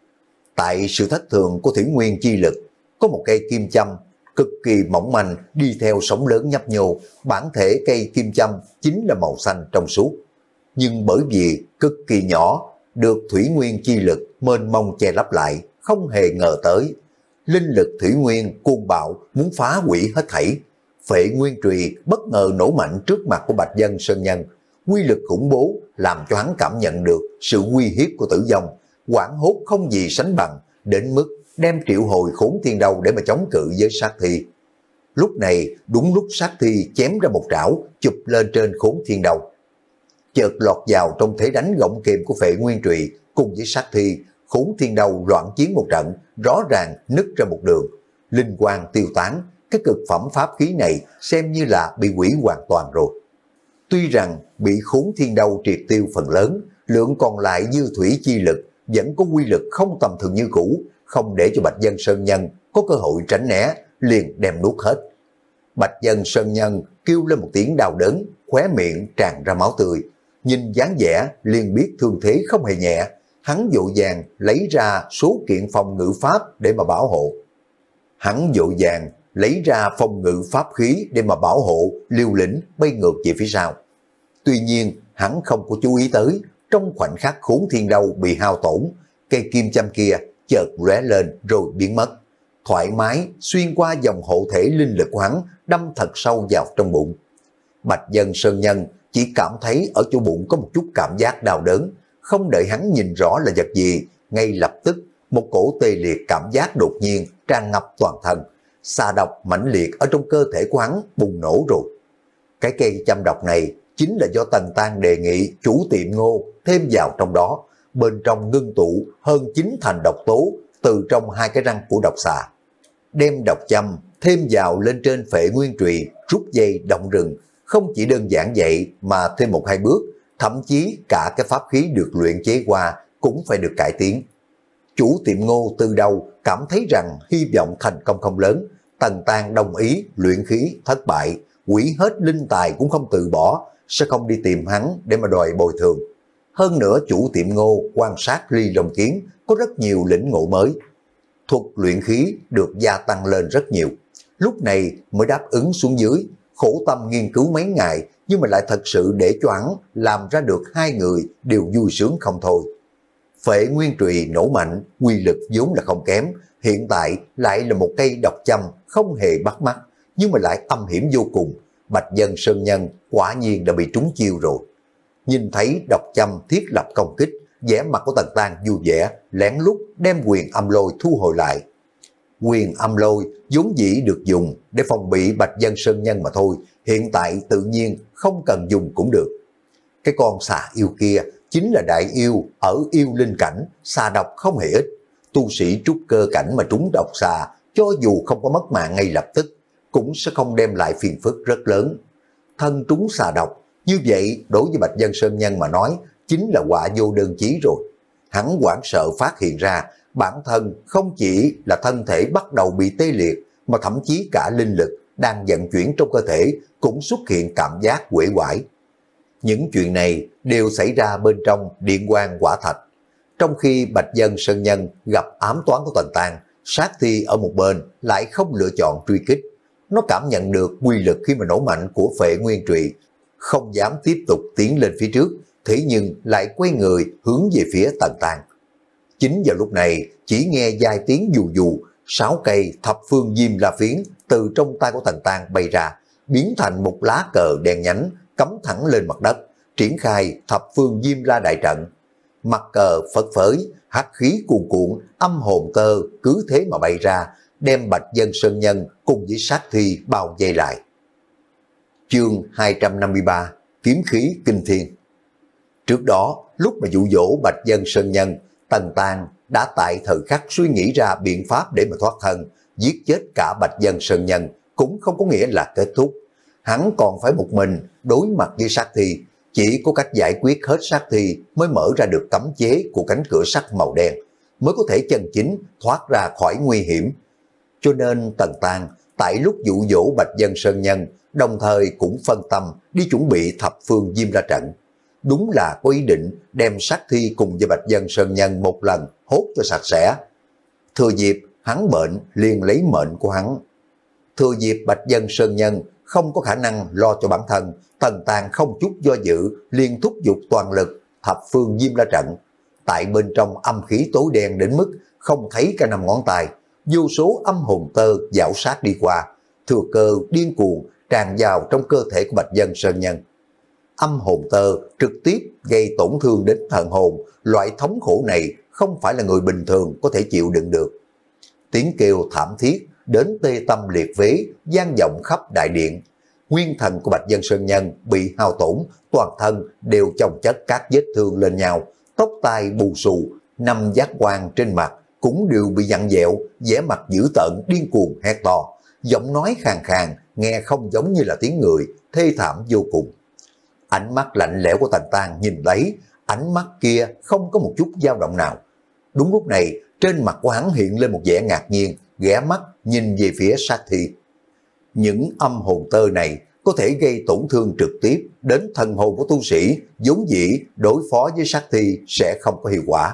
Tại sự thất thường của thủy nguyên chi lực, có một cây kim châm cực kỳ mỏng manh đi theo sóng lớn nhấp nhô. Bản thể cây kim châm chính là màu xanh trong suốt, nhưng bởi vì cực kỳ nhỏ, được thủy nguyên chi lực mênh mông che lấp lại, không hề ngờ tới. Linh lực thủy nguyên cuồng bạo muốn phá hủy hết thảy. Phệ Nguyên Trùy bất ngờ nổ mạnh trước mặt của Bạch Dân Sơn Nhân, quy lực khủng bố làm cho hắn cảm nhận được sự uy hiếp của tử vong, hoảng hốt không gì sánh bằng, đến mức đem triệu hồi Khốn Thiên Đâu để mà chống cự với sát thi. Lúc này đúng lúc sát thi chém ra một trảo chụp lên trên Khốn Thiên Đâu, chợt lọt vào trong thế đánh gọng kềm của Phệ Nguyên Trùy cùng với sát thi. Khốn Thiên Đâu loạn chiến một trận, rõ ràng nứt ra một đường, linh quang tiêu tán. Cái cực phẩm pháp khí này xem như là bị hủy hoàn toàn rồi. Tuy rằng bị Khốn Thiên Đâu triệt tiêu phần lớn, lượng còn lại dư thủy chi lực vẫn có quy lực không tầm thường như cũ, không để cho Bạch Dân Sơn Nhân có cơ hội tránh né, liền đem nuốt hết. Bạch Dân Sơn Nhân kêu lên một tiếng đau đớn, khóe miệng tràn ra máu tươi. Nhìn dáng vẻ liền biết thương thế không hề nhẹ, hắn vội vàng lấy ra số kiện phòng ngự pháp để mà bảo hộ. Hắn vội vàng lấy ra phòng ngự pháp khí để mà bảo hộ, liều lĩnh bay ngược về phía sau. Tuy nhiên, hắn không có chú ý tới, trong khoảnh khắc Khốn Thiên Đâu bị hao tổn, cây kim châm kia chợt lóe lên rồi biến mất, thoải mái xuyên qua dòng hộ thể linh lực của hắn, đâm thật sâu vào trong bụng. Bạch Dân Sơn Nhân chỉ cảm thấy ở chỗ bụng có một chút cảm giác đau đớn, không đợi hắn nhìn rõ là vật gì, ngay lập tức một cổ tê liệt cảm giác đột nhiên tràn ngập toàn thân. Xà độc mãnh liệt ở trong cơ thể của hắn bùng nổ rồi. Cái cây châm độc này chính là do Tần Tang đề nghị chủ tiệm Ngô thêm vào trong đó, bên trong ngưng tụ hơn chín thành độc tố từ trong hai cái răng của độc xà. Đem độc châm thêm vào lên trên Phệ Nguyên Trùy, rút dây động rừng, không chỉ đơn giản vậy mà thêm một hai bước, thậm chí cả cái pháp khí được luyện chế qua cũng phải được cải tiến. Chủ tiệm Ngô từ đầu cảm thấy rằng hy vọng thành công không lớn, Tần Tang đồng ý luyện khí thất bại, quỷ hết linh tài cũng không từ bỏ, sẽ không đi tìm hắn để mà đòi bồi thường. Hơn nữa chủ tiệm Ngô quan sát Ly Long Kiến có rất nhiều lĩnh ngộ mới. Thuật luyện khí được gia tăng lên rất nhiều. Lúc này mới đáp ứng xuống dưới, khổ tâm nghiên cứu mấy ngày nhưng mà lại thật sự để cho hắn làm ra được hai người đều vui sướng không thôi. Phệ Nguyên Trùy nổ mạnh, quy lực vốn là không kém, hiện tại lại là một cây độc châm không hề bắt mắt, nhưng mà lại âm hiểm vô cùng. Bạch Dân Sơn Nhân quả nhiên đã bị trúng chiêu rồi. Nhìn thấy độc châm thiết lập công kích, vẻ mặt của Tần Tang vui vẻ, lén lút đem quyền âm lôi thu hồi lại. Quyền âm lôi vốn dĩ được dùng để phòng bị Bạch Dân Sơn Nhân mà thôi, hiện tại tự nhiên không cần dùng cũng được. Cái con xà yêu kia chính là đại yêu ở yêu linh cảnh, xà độc không hề ít. Tu sĩ trúc cơ cảnh mà trúng độc xà, cho dù không có mất mạng ngay lập tức, cũng sẽ không đem lại phiền phức rất lớn. Thân trúng xà độc, như vậy đối với Bạch Dân Sơn Nhân mà nói, chính là họa vô đơn chí rồi. Hắn hoảng sợ phát hiện ra, bản thân không chỉ là thân thể bắt đầu bị tê liệt, mà thậm chí cả linh lực đang vận chuyển trong cơ thể cũng xuất hiện cảm giác uể oải. Những chuyện này đều xảy ra bên trong điện quan quả thạch. Trong khi Bạch Dân Sơn Nhân gặp ám toán của Tần Tang, sát thi ở một bên lại không lựa chọn truy kích. Nó cảm nhận được quy lực khi mà nổ mạnh của Phệ Nguyên Trùy, không dám tiếp tục tiến lên phía trước, thế nhưng lại quay người hướng về phía Tần Tang. Chính vào lúc này, chỉ nghe vài tiếng dù dù, sáu cây thập phương diêm la phiến từ trong tay của Tần Tang bay ra, biến thành một lá cờ đen nhánh, cắm thẳng lên mặt đất, triển khai thập phương diêm la đại trận. Mặt cờ phất phới, hắc khí cuồn cuộn, âm hồn tơ cứ thế mà bay ra, đem Bạch Dân Sơn Nhân cùng với sát thi bao vây lại. Chương hai trăm năm mươi ba, Kiếm khí kinh thiên. Trước đó, lúc mà dụ dỗ Bạch Dân Sơn Nhân, Tần Tang đã tại thời khắc suy nghĩ ra biện pháp để mà thoát thân, giết chết cả Bạch Dân Sơn Nhân cũng không có nghĩa là kết thúc. Hắn còn phải một mình đối mặt với sát thi, chỉ có cách giải quyết hết sát thi mới mở ra được cấm chế của cánh cửa sắt màu đen, mới có thể chân chính thoát ra khỏi nguy hiểm. Cho nên Tần Tang tại lúc dụ dỗ Bạch Dân Sơn Nhân, đồng thời cũng phân tâm đi chuẩn bị thập phương diêm la trận. Đúng là có ý định đem sát thi cùng với Bạch Dân Sơn Nhân một lần hốt cho sạch sẽ. Thừa dịp hắn bệnh liền lấy mệnh của hắn. Thừa dịp Bạch Dân Sơn Nhân không có khả năng lo cho bản thân, Tần Tang không chút do dự liền thúc giục toàn lực thập phương diêm la trận. Tại bên trong âm khí tối đen đến mức không thấy cả năm ngón tay, vô số âm hồn tơ dạo sát đi qua, thừa cơ điên cuồng tràn vào trong cơ thể của Bạch Dân Sơn Nhân. Âm hồn tơ trực tiếp gây tổn thương đến thần hồn, loại thống khổ này không phải là người bình thường có thể chịu đựng được. Tiếng kêu thảm thiết đến tê tâm liệt phế vang vọng khắp đại điện. Nguyên thần của Bạch Dân Sơn Nhân bị hao tổn, toàn thân đều chồng chất các vết thương lên nhau, tóc tai bù xù, năm giác quan trên mặt cũng đều bị vặn vẹo, vẻ mặt dữ tợn điên cuồng hét to, giọng nói khàn khàn, nghe không giống như là tiếng người, thê thảm vô cùng. Ánh mắt lạnh lẽo của Tần Tang nhìn lấy, ánh mắt kia không có một chút dao động nào. Đúng lúc này, trên mặt của hắn hiện lên một vẻ ngạc nhiên, ghé mắt nhìn về phía sát thi. Những âm hồn tơ này có thể gây tổn thương trực tiếp đến thần hồn của tu sĩ, vốn dĩ đối phó với sát thi sẽ không có hiệu quả.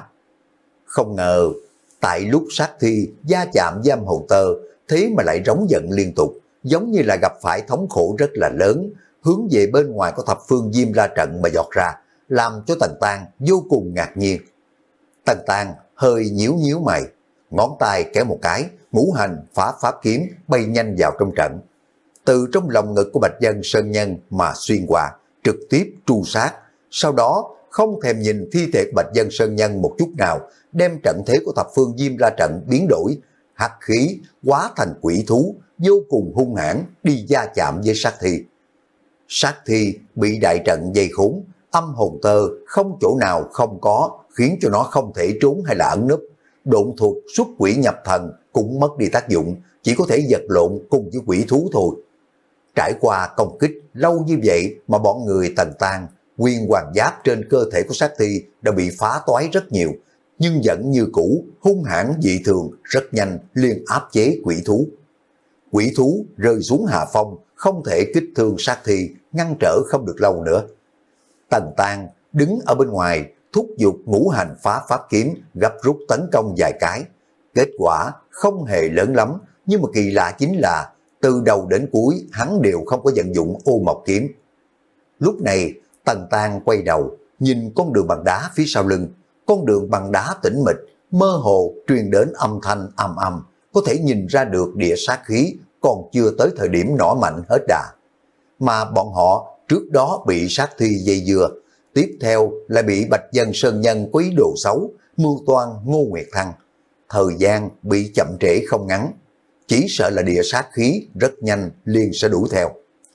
Không ngờ, tại lúc sát thi va chạm với âm hồn tơ, thế mà lại rống giận liên tục, giống như là gặp phải thống khổ rất là lớn, hướng về bên ngoài của thập phương diêm la trận mà giọt ra, làm cho Tần Tang vô cùng ngạc nhiên. Tần Tang hơi nhíu nhíu mày, ngón tay kéo một cái, ngũ hành phá pháp kiếm bay nhanh vào trong trận. Từ trong lòng ngực của Bạch Dân Sơn Nhân mà xuyên qua, trực tiếp tru sát, sau đó không thèm nhìn thi thể của Bạch Dân Sơn Nhân một chút nào, đem trận thế của thập phương diêm la trận biến đổi, hắc khí hóa thành quỷ thú, vô cùng hung hãn đi va chạm với sát thi. Sát thi bị đại trận dây khốn, âm hồn tơ không chỗ nào không có, khiến cho nó không thể trốn hay là ẩn núp. Độn thuật xuất quỷ nhập thần cũng mất đi tác dụng, chỉ có thể vật lộn cùng với quỷ thú thôi. Trải qua công kích lâu như vậy mà bọn người Tần Tang, nguyên hoàng giáp trên cơ thể của sát thi đã bị phá toái rất nhiều, nhưng vẫn như cũ, hung hãn dị thường, rất nhanh liền áp chế quỷ thú. Quỷ thú rơi xuống hạ phong, không thể kích thương sát thi, ngăn trở không được lâu nữa. Tần Tang đứng ở bên ngoài, thúc giục ngũ hành phá pháp kiếm, gấp rút tấn công vài cái. Kết quả không hề lớn lắm, nhưng mà kỳ lạ chính là từ đầu đến cuối hắn đều không có vận dụng ô mộc kiếm. Lúc này Tần Tang quay đầu, nhìn con đường bằng đá phía sau lưng, con đường bằng đá tĩnh mịch, mơ hồ truyền đến âm thanh ầm ầm, có thể nhìn ra được địa sát khí còn chưa tới thời điểm nỏ mạnh hết đà. Mà bọn họ trước đó bị sát thi dây dưa, tiếp theo lại bị Bạch Dân Sơn Nhân có ý đồ xấu, mưu toan Ngô Nguyệt Thăng. Thời gian bị chậm trễ không ngắn, chỉ sợ là địa sát khí rất nhanh liền sẽ đuổi theo.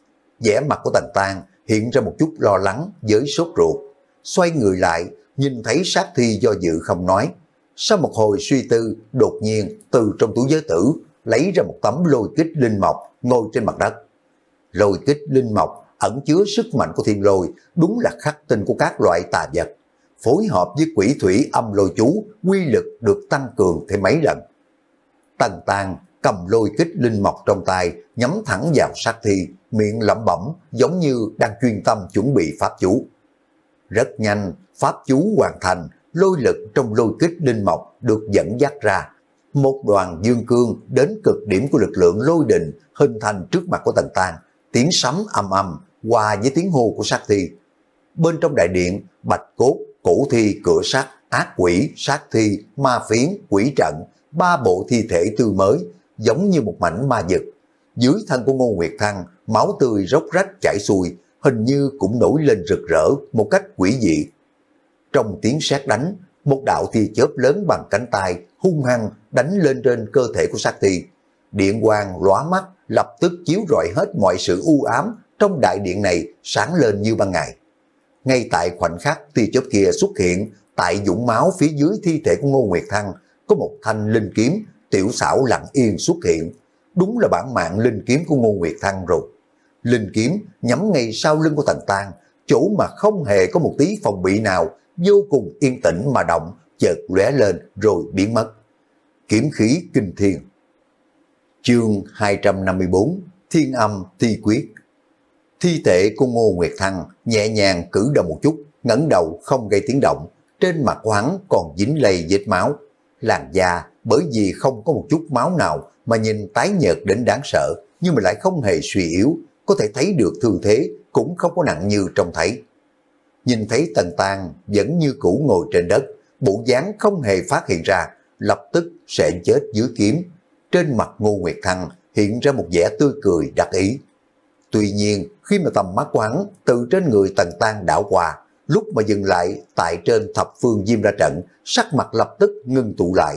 Vẻ mặt của Tần Tang hiện ra một chút lo lắng với sốt ruột, xoay người lại, nhìn thấy sát thi do dự không nói. Sau một hồi suy tư, đột nhiên từ trong túi giới tử lấy ra một tấm lôi kích linh mộc ngồi trên mặt đất. Lôi kích linh mộc ẩn chứa sức mạnh của thiên lôi, đúng là khắc tinh của các loại tà vật. Phối hợp với quỷ thủy âm lôi chú, quy lực được tăng cường thêm mấy lần. Tần Tang cầm lôi kích linh mộc trong tay, nhắm thẳng vào sát thi, miệng lẩm bẩm giống như đang chuyên tâm chuẩn bị pháp chú. Rất nhanh, pháp chú hoàn thành, lôi lực trong lôi kích linh mộc được dẫn dắt ra. Một đoàn dương cương đến cực điểm của lực lượng lôi đình hình thành trước mặt của Tần Tang, tiếng sấm ầm ầm hòa với tiếng hô của sát thi. Bên trong đại điện, bạch cốt, cổ thi, cửa sắt, ác quỷ, sát thi, ma phiến, quỷ trận, ba bộ thi thể tươi mới, giống như một mảnh ma vực. Dưới thân của Ngô Nguyệt Thăng, máu tươi róc rách chảy xuôi, hình như cũng nổi lên rực rỡ một cách quỷ dị. Trong tiếng sét đánh, một đạo tia chớp lớn bằng cánh tay hung hăng đánh lên trên cơ thể của sát thi. Điện quang lóa mắt, lập tức chiếu rọi hết mọi sự u ám trong đại điện này, sáng lên như ban ngày. Ngay tại khoảnh khắc tia chớp kia xuất hiện, tại vũng máu phía dưới thi thể của Ngô Nguyệt Thăng có một thanh linh kiếm tiểu xảo lặng yên xuất hiện. Đúng là bản mạng linh kiếm của Ngô Nguyệt Thăng rồi. Linh kiếm nhắm ngay sau lưng của Tần Tang, chỗ mà không hề có một tí phòng bị nào, vô cùng yên tĩnh mà động, chợt lóe lên rồi biến mất. Kiếm khí kinh thiên. Chương hai trăm năm mươi bốn, Thiên Âm Thi Quyết. Thi thể của Ngô Nguyệt Thăng nhẹ nhàng cử động một chút, ngẩng đầu không gây tiếng động, trên mặt của hắn còn dính lây vết máu. Làn da bởi vì không có một chút máu nào mà nhìn tái nhợt đến đáng sợ, nhưng mà lại không hề suy yếu, có thể thấy được thương thế cũng không có nặng như trông thấy. Nhìn thấy Tần Tang vẫn như cũ ngồi trên đất, bộ dáng không hề phát hiện ra, lập tức sẽ chết dưới kiếm. Trên mặt Ngô Nguyệt Thăng hiện ra một vẻ tươi cười đắc ý. Tuy nhiên, khi mà tầm mắt của hắn từ trên người Tần Tang đảo qua, lúc mà dừng lại tại trên thập phương diêm ra trận, sắc mặt lập tức ngưng tụ lại.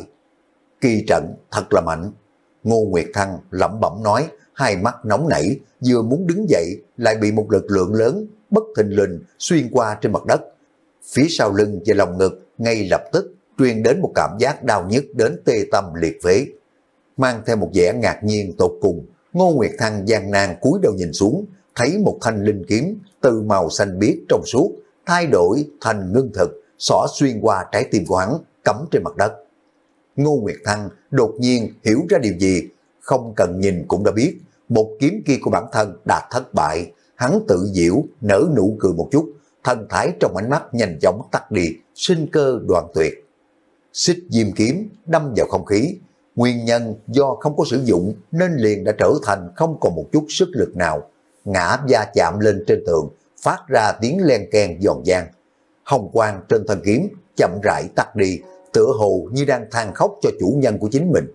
Kỳ trận thật là mạnh. Ngô Nguyệt Thăng lẩm bẩm nói, hai mắt nóng nảy, vừa muốn đứng dậy lại bị một lực lượng lớn bất thình lình xuyên qua trên mặt đất. Phía sau lưng và lòng ngực ngay lập tức truyền đến một cảm giác đau nhức đến tê tâm liệt phế. Mang theo một vẻ ngạc nhiên tột cùng, Ngô Nguyệt Thăng gian nan cúi đầu nhìn xuống, thấy một thanh linh kiếm từ màu xanh biếc trong suốt thay đổi thành ngưng thực, xỏ xuyên qua trái tim của hắn, cắm trên mặt đất. Ngô Nguyệt Thăng đột nhiên hiểu ra điều gì, không cần nhìn cũng đã biết, một kiếm kia của bản thân đã thất bại. Hắn tự giễu, nở nụ cười một chút, thần thái trong ánh mắt nhanh chóng tắt đi, sinh cơ đoạn tuyệt. Xích diêm kiếm đâm vào không khí, nguyên nhân do không có sử dụng nên liền đã trở thành không còn một chút sức lực nào, ngã va chạm lên trên tường, phát ra tiếng len keng giòn giang. Hồng quang trên thân kiếm chậm rãi tắt đi, tựa hồ như đang than khóc cho chủ nhân của chính mình.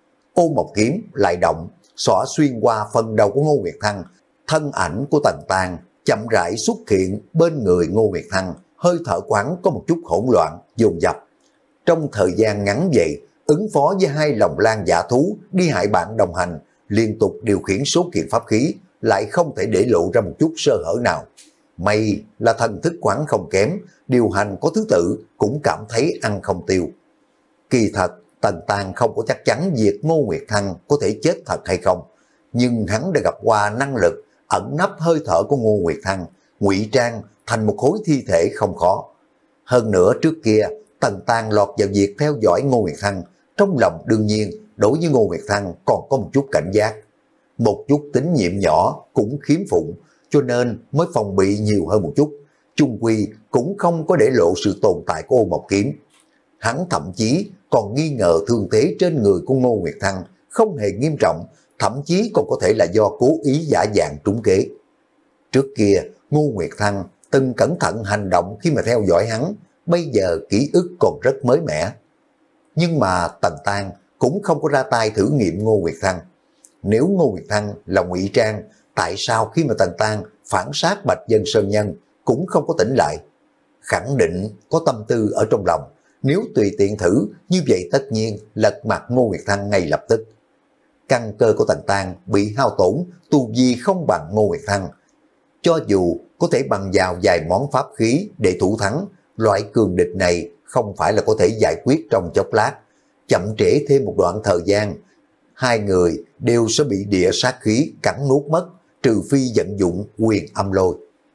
Ô mộc kiếm lại động, xỏ xuyên qua phần đầu của Ngô Nguyệt Thăng, thân ảnh của Tần Tang chậm rãi xuất hiện bên người Ngô Nguyệt Thăng, hơi thở quán có một chút hỗn loạn, dồn dập. Trong thời gian ngắn vậy, ứng phó với hai lòng lang dạ thú đi hại bạn đồng hành, liên tục điều khiển số kiện pháp khí, lại không thể để lộ ra một chút sơ hở nào. May là thần thức quán không kém, điều hành có thứ tự, cũng cảm thấy ăn không tiêu. Kỳ thật, Tần Tang không có chắc chắn việc Ngô Nguyệt Thăng có thể chết thật hay không, nhưng hắn đã gặp qua năng lực ẩn nấp hơi thở của Ngô Nguyệt Thăng, ngụy trang thành một khối thi thể không khó. Hơn nữa trước kia, Tần Tang lọt vào việc theo dõi Ngô Nguyệt Thăng, trong lòng đương nhiên đối với Ngô Nguyệt Thăng còn có một chút cảnh giác. Một chút tín nhiệm nhỏ cũng khiếm phụng, cho nên mới phòng bị nhiều hơn một chút. Chung quy cũng không có để lộ sự tồn tại của Ô Mộc Kiếm. Hắn thậm chí còn nghi ngờ thương thế trên người của Ngô Nguyệt Thăng không hề nghiêm trọng, thậm chí còn có thể là do cố ý giả dạng trúng kế. Trước kia, Ngô Nguyệt Thăng từng cẩn thận hành động khi mà theo dõi hắn, bây giờ ký ức còn rất mới mẻ. Nhưng mà Tần Tang cũng không có ra tay thử nghiệm Ngô Nguyệt Thăng. Nếu Ngô Nguyệt Thăng là ngụy trang, tại sao khi mà Tần Tang phản sát Bạch Dân Sơn Nhân cũng không có tỉnh lại? Khẳng định có tâm tư ở trong lòng, nếu tùy tiện thử, như vậy tất nhiên lật mặt Ngô Nguyệt Thăng ngay lập tức. Căn cơ của Tần Tang bị hao tổn, tu vi không bằng Ngô Nguyệt Thăng. Cho dù có thể bằng vào vài món pháp khí để thủ thắng, loại cường địch này không phải là có thể giải quyết trong chốc lát. Chậm trễ thêm một đoạn thời gian, hai người đều sẽ bị địa sát khí cắn nuốt mất, trừ phi vận dụng quyền âm lôi.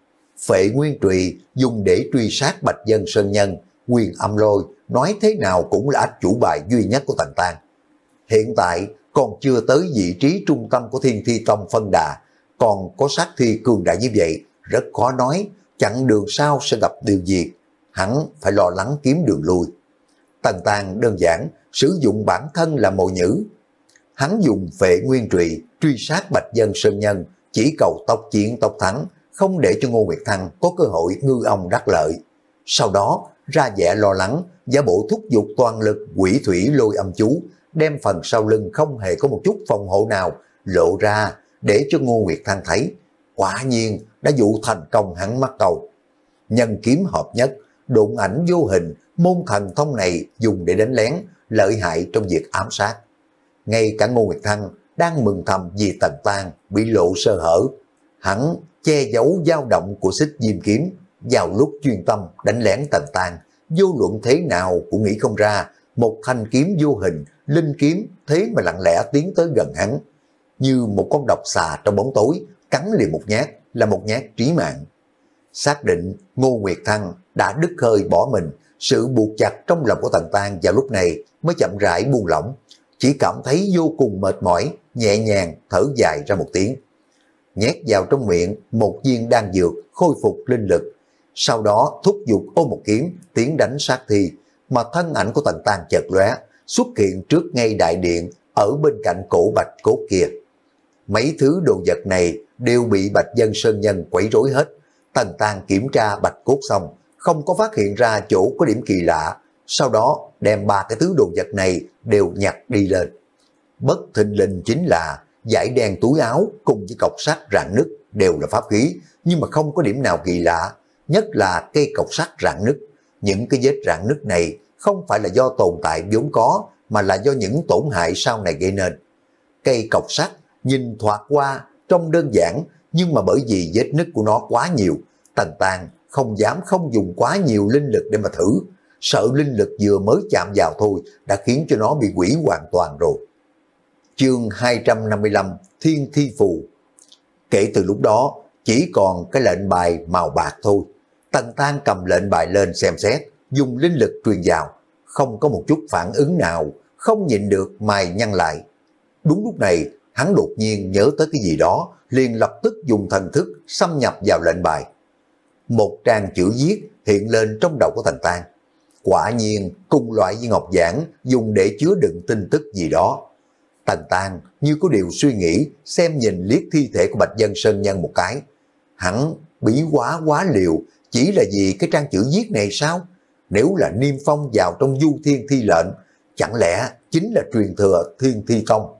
Phệ Nguyên Trùy dùng để truy sát Bạch Dân Sơn Nhân, quyền âm lôi nói thế nào cũng là át chủ bài duy nhất của Tần Tang. Hiện tại còn chưa tới vị trí trung tâm của Thiên Thi Tông phân đà, còn có sát thi cường đại như vậy, rất khó nói, chặng đường sau sẽ gặp điều gì, hắn phải lo lắng kiếm đường lui. Tần Tang đơn giản sử dụng bản thân là mồi nhữ. Hắn dùng Phệ Nguyên Trùy truy sát Bạch Dân Sơn Nhân, chỉ cầu tốc chiến tốc thắng, không để cho Ngô Nguyệt Thăng có cơ hội ngư ông đắc lợi. Sau đó ra vẻ lo lắng, giả bộ thúc giục toàn lực quỷ thủy lôi âm chú, đem phần sau lưng không hề có một chút phòng hộ nào lộ ra để cho Ngô Nguyệt Thăng thấy. Quả nhiên đã dụ thành công hắn mắc câu. Nhân kiếm hợp nhất, đụng ảnh vô hình, môn thần thông này dùng để đánh lén, lợi hại trong việc ám sát. Ngay cả Ngô Nguyệt Thăng đang mừng thầm vì Tần Tang bị lộ sơ hở, hắn che giấu dao động của Xích Diêm kiếm, vào lúc chuyên tâm đánh lén Tần Tang, vô luận thế nào cũng nghĩ không ra, một thanh kiếm vô hình, linh kiếm thế mà lặng lẽ tiến tới gần hắn, như một con độc xà trong bóng tối, cắn liền một nhát là một nhát trí mạng. Xác định Ngô Nguyệt Thăng đã đứt hơi bỏ mình, sự buộc chặt trong lòng của Tần Tang vào lúc này mới chậm rãi buông lỏng, chỉ cảm thấy vô cùng mệt mỏi, nhẹ nhàng thở dài ra một tiếng, nhét vào trong miệng một viên đan dược khôi phục linh lực, sau đó thúc giục Ô Một Kiếm tiến đánh sát thi, mà thân ảnh của Tần Tang chợt lóe xuất hiện trước ngay đại điện ở bên cạnh cổ bạch cốt kia. Mấy thứ đồ vật này đều bị Bạch Dân Sơn Nhân quấy rối hết. Tần Tang kiểm tra bạch cốt xong, không có phát hiện ra chỗ có điểm kỳ lạ, sau đó đem ba cái thứ đồ vật này đều nhặt đi lên. Bất thình lình chính là dải đen túi áo cùng với cọc sắt rạn nứt đều là pháp khí, nhưng mà không có điểm nào kỳ lạ, nhất là cây cọc sắt rạn nứt. Những cái vết rạn nứt này không phải là do tồn tại vốn có, mà là do những tổn hại sau này gây nên. Cây cọc sắt nhìn thoạt qua trông đơn giản, nhưng mà bởi vì vết nứt của nó quá nhiều, Tần Tang không dám không dùng quá nhiều linh lực để mà thử, sợ linh lực vừa mới chạm vào thôi đã khiến cho nó bị hủy hoàn toàn rồi. Chương hai trăm năm mươi lăm Thiên Thi Phù. Kể từ lúc đó chỉ còn cái lệnh bài màu bạc thôi. Tần Tang cầm lệnh bài lên xem xét, dùng linh lực truyền vào, không có một chút phản ứng nào, không nhịn được mày nhăn lại. Đúng lúc này hắn đột nhiên nhớ tới cái gì đó, liền lập tức dùng thần thức xâm nhập vào lệnh bài. Một trang chữ viết hiện lên trong đầu của Tần Tang. Quả nhiên cùng loại với ngọc giản dùng để chứa đựng tin tức gì đó. Tần Tang như có điều suy nghĩ, xem nhìn liếc thi thể của Bạch Dân Sơn Nhân một cái. Hắn bí quá quá liều, chỉ là vì cái trang chữ viết này sao? Nếu là niêm phong vào trong Du Thiên Thi lệnh, chẳng lẽ chính là truyền thừa Thiên Thi Tông?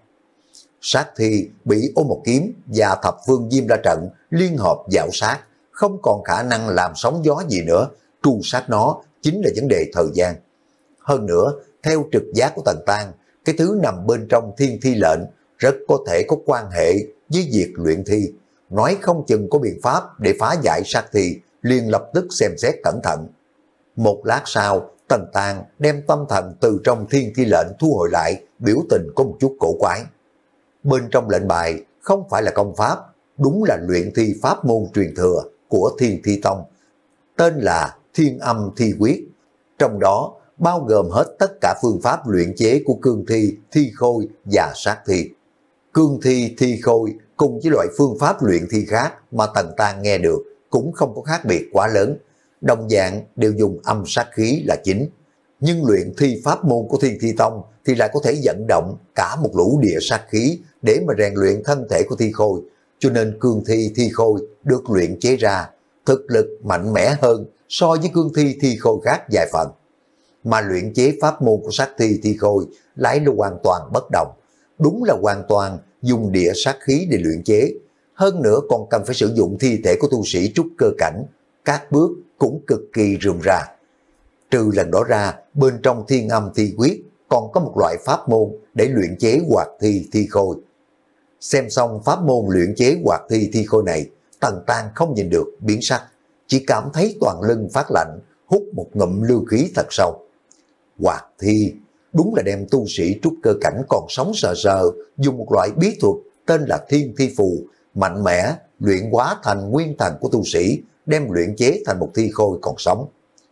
Sát thi bị Ô Một Kiếm và Thập Phương Diêm ra trận liên hợp dạo sát, không còn khả năng làm sóng gió gì nữa, tru sát nó chính là vấn đề thời gian. Hơn nữa, theo trực giác của Tần Tang, cái thứ nằm bên trong Thiên Thi lệnh rất có thể có quan hệ với việc luyện thi, nói không chừng có biện pháp để phá giải sát thi, liền lập tức xem xét cẩn thận. Một lát sau, Tần Tàng đem tâm thần từ trong thiên thi lệnh thu hồi lại, biểu tình có một chút cổ quái. Bên trong lệnh bài không phải là công pháp, đúng là luyện thi pháp môn truyền thừa của Thiên Thi Tông, tên là Thiên Âm Thi Quyết. Trong đó bao gồm hết tất cả phương pháp luyện chế của cương thi, thi khôi và sát thi. Cương thi, thi khôi cùng với loại phương pháp luyện thi khác mà Tần Tàng nghe được cũng không có khác biệt quá lớn, đồng dạng đều dùng âm sát khí là chính. Nhưng luyện thi pháp môn của Thiên Thi Tông thì lại có thể vận động cả một lũ địa sát khí để mà rèn luyện thân thể của thi khôi, cho nên cương thi, thi khôi được luyện chế ra thực lực mạnh mẽ hơn so với cương thi, thi khôi khác vài phần. Mà luyện chế pháp môn của sát thi, thi khôi lại là hoàn toàn bất đồng, đúng là hoàn toàn dùng địa sát khí để luyện chế, hơn nữa còn cần phải sử dụng thi thể của tu sĩ trúc cơ cảnh, các bước cũng cực kỳ rườm rà. Trừ lần đó ra, bên trong Thiên Âm Thi Quyết còn có một loại pháp môn để luyện chế hoạt thi, thi khôi. Xem xong pháp môn luyện chế hoạt thi, thi khôi này, Tần Tàng không nhìn được biến sắc, chỉ cảm thấy toàn lưng phát lạnh, hút một ngụm lưu khí thật sâu. Hoạt thi đúng là đem tu sĩ trúc cơ cảnh còn sống sờ sờ dùng một loại bí thuật tên là Thiên Thi Phù, mạnh mẽ luyện hóa thành nguyên thần của tu sĩ, đem luyện chế thành một thi khôi còn sống.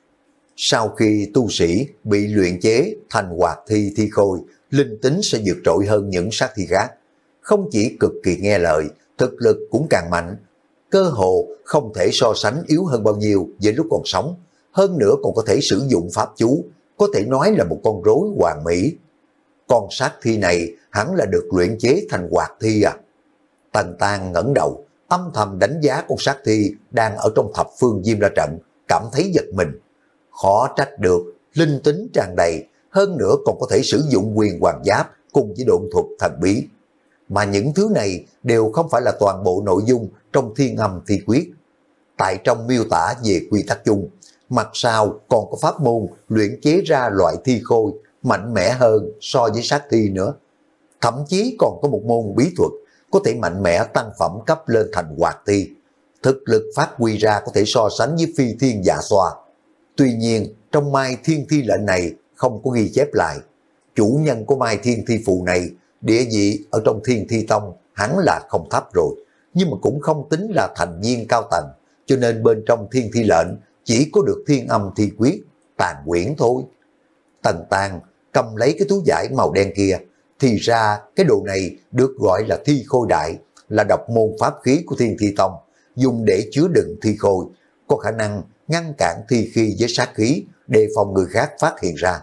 Sau khi tu sĩ bị luyện chế thành hoạt thi, thi khôi, linh tính sẽ vượt trội hơn những sát thi khác, không chỉ cực kỳ nghe lời, thực lực cũng càng mạnh, cơ hồ không thể so sánh yếu hơn bao nhiêu với lúc còn sống, hơn nữa còn có thể sử dụng pháp chú, có thể nói là một con rối hoàn mỹ. Con sát thi này hẳn là được luyện chế thành hoạt thi à? Tần Tàng ngẩng đầu, âm thầm đánh giá con sát thi đang ở trong thập phương Diêm La Trận, cảm thấy giật mình. Khó trách được, linh tính tràn đầy, hơn nữa còn có thể sử dụng quyền hoàng giáp cùng với độn thuật thần bí. Mà những thứ này đều không phải là toàn bộ nội dung trong Thiên Âm Thi Quyết. Tại trong miêu tả về quy tắc chung, mặt sau còn có pháp môn luyện chế ra loại thi khôi mạnh mẽ hơn so với sát thi nữa. Thậm chí còn có một môn bí thuật có thể mạnh mẽ tăng phẩm cấp lên thành hoạt thi. Thực lực phát huy ra có thể so sánh với phi thiên dạ xoa. Tuy nhiên, trong Mai Thiên Thi lệnh này không có ghi chép lại. Chủ nhân của Mai Thiên Thi phù này, địa vị ở trong Thiên Thi Tông hẳn là không thấp rồi, nhưng mà cũng không tính là thành viên cao tầng, cho nên bên trong Thiên Thi lệnh chỉ có được Thiên Âm Thi Quyết, tàn quyển thôi. Tần Tàng cầm lấy cái túi vải màu đen kia, thì ra cái đồ này được gọi là thi khôi đại, là độc môn pháp khí của Thiên Thi Tông, dùng để chứa đựng thi khôi, có khả năng ngăn cản thi khí với sát khí, đề phòng người khác phát hiện ra.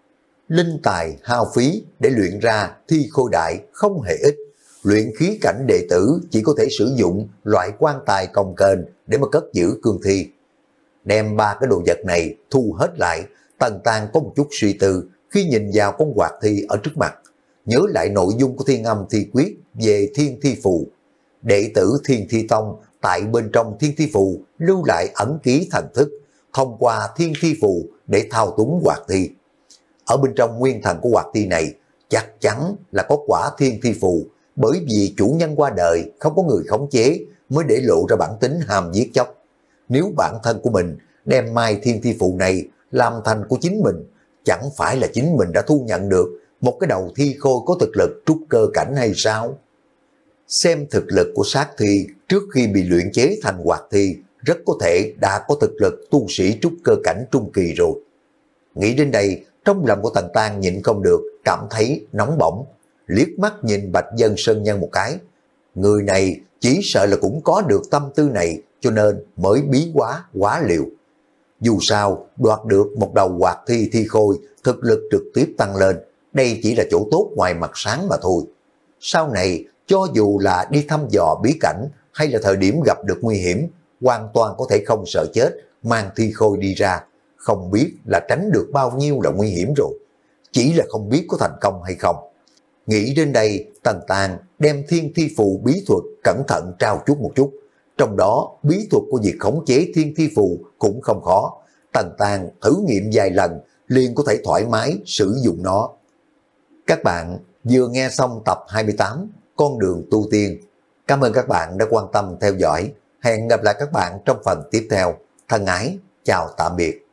Linh tài hao phí để luyện ra thi khôi đại không hề ít, luyện khí cảnh đệ tử chỉ có thể sử dụng loại quan tài cồng kềnh để mà cất giữ cương thi. Đem ba cái đồ vật này thu hết lại, Tần Tàng có một chút suy tư khi nhìn vào con hoạt thi ở trước mặt, nhớ lại nội dung của Thiên Âm Thi Quyết về Thiên Thi Phù. Đệ tử Thiên Thi Tông tại bên trong Thiên Thi Phù lưu lại ẩn ký thần thức, thông qua Thiên Thi Phù để thao túng hoạt thi. Ở bên trong nguyên thần của hoạt thi này chắc chắn là có quả Thiên Thi Phù, bởi vì chủ nhân qua đời không có người khống chế mới để lộ ra bản tính ham giết chóc. Nếu bản thân của mình đem Mai Thiên Thi Phù này làm thành của chính mình, chẳng phải là chính mình đã thu nhận được một cái đầu thi khôi có thực lực trúc cơ cảnh hay sao? Xem thực lực của sát thi trước khi bị luyện chế thành hoạt thi, rất có thể đã có thực lực tu sĩ trúc cơ cảnh trung kỳ rồi. Nghĩ đến đây, trong lòng của Tần Tàng nhịn không được, cảm thấy nóng bỏng, liếc mắt nhìn Bạch Dân Sơn Nhân một cái. Người này chỉ sợ là cũng có được tâm tư này, cho nên mới bí quá, quá liều. Dù sao, đoạt được một đầu hoạt thi thi khôi, thực lực trực tiếp tăng lên, đây chỉ là chỗ tốt ngoài mặt sáng mà thôi. Sau này, cho dù là đi thăm dò bí cảnh hay là thời điểm gặp được nguy hiểm, hoàn toàn có thể không sợ chết, mang thi khôi đi ra, không biết là tránh được bao nhiêu là nguy hiểm rồi. Chỉ là không biết có thành công hay không. Nghĩ đến đây, Tần Tàng đem Thiên Thi Phù bí thuật cẩn thận trao chút một chút. Trong đó, bí thuật của việc khống chế Thiên Thi Phù cũng không khó. Tần Tàng thử nghiệm vài lần, liền có thể thoải mái sử dụng nó. Các bạn vừa nghe xong tập hai mươi tám, Con đường tu tiên. Cảm ơn các bạn đã quan tâm theo dõi. Hẹn gặp lại các bạn trong phần tiếp theo. Thân ái, chào tạm biệt.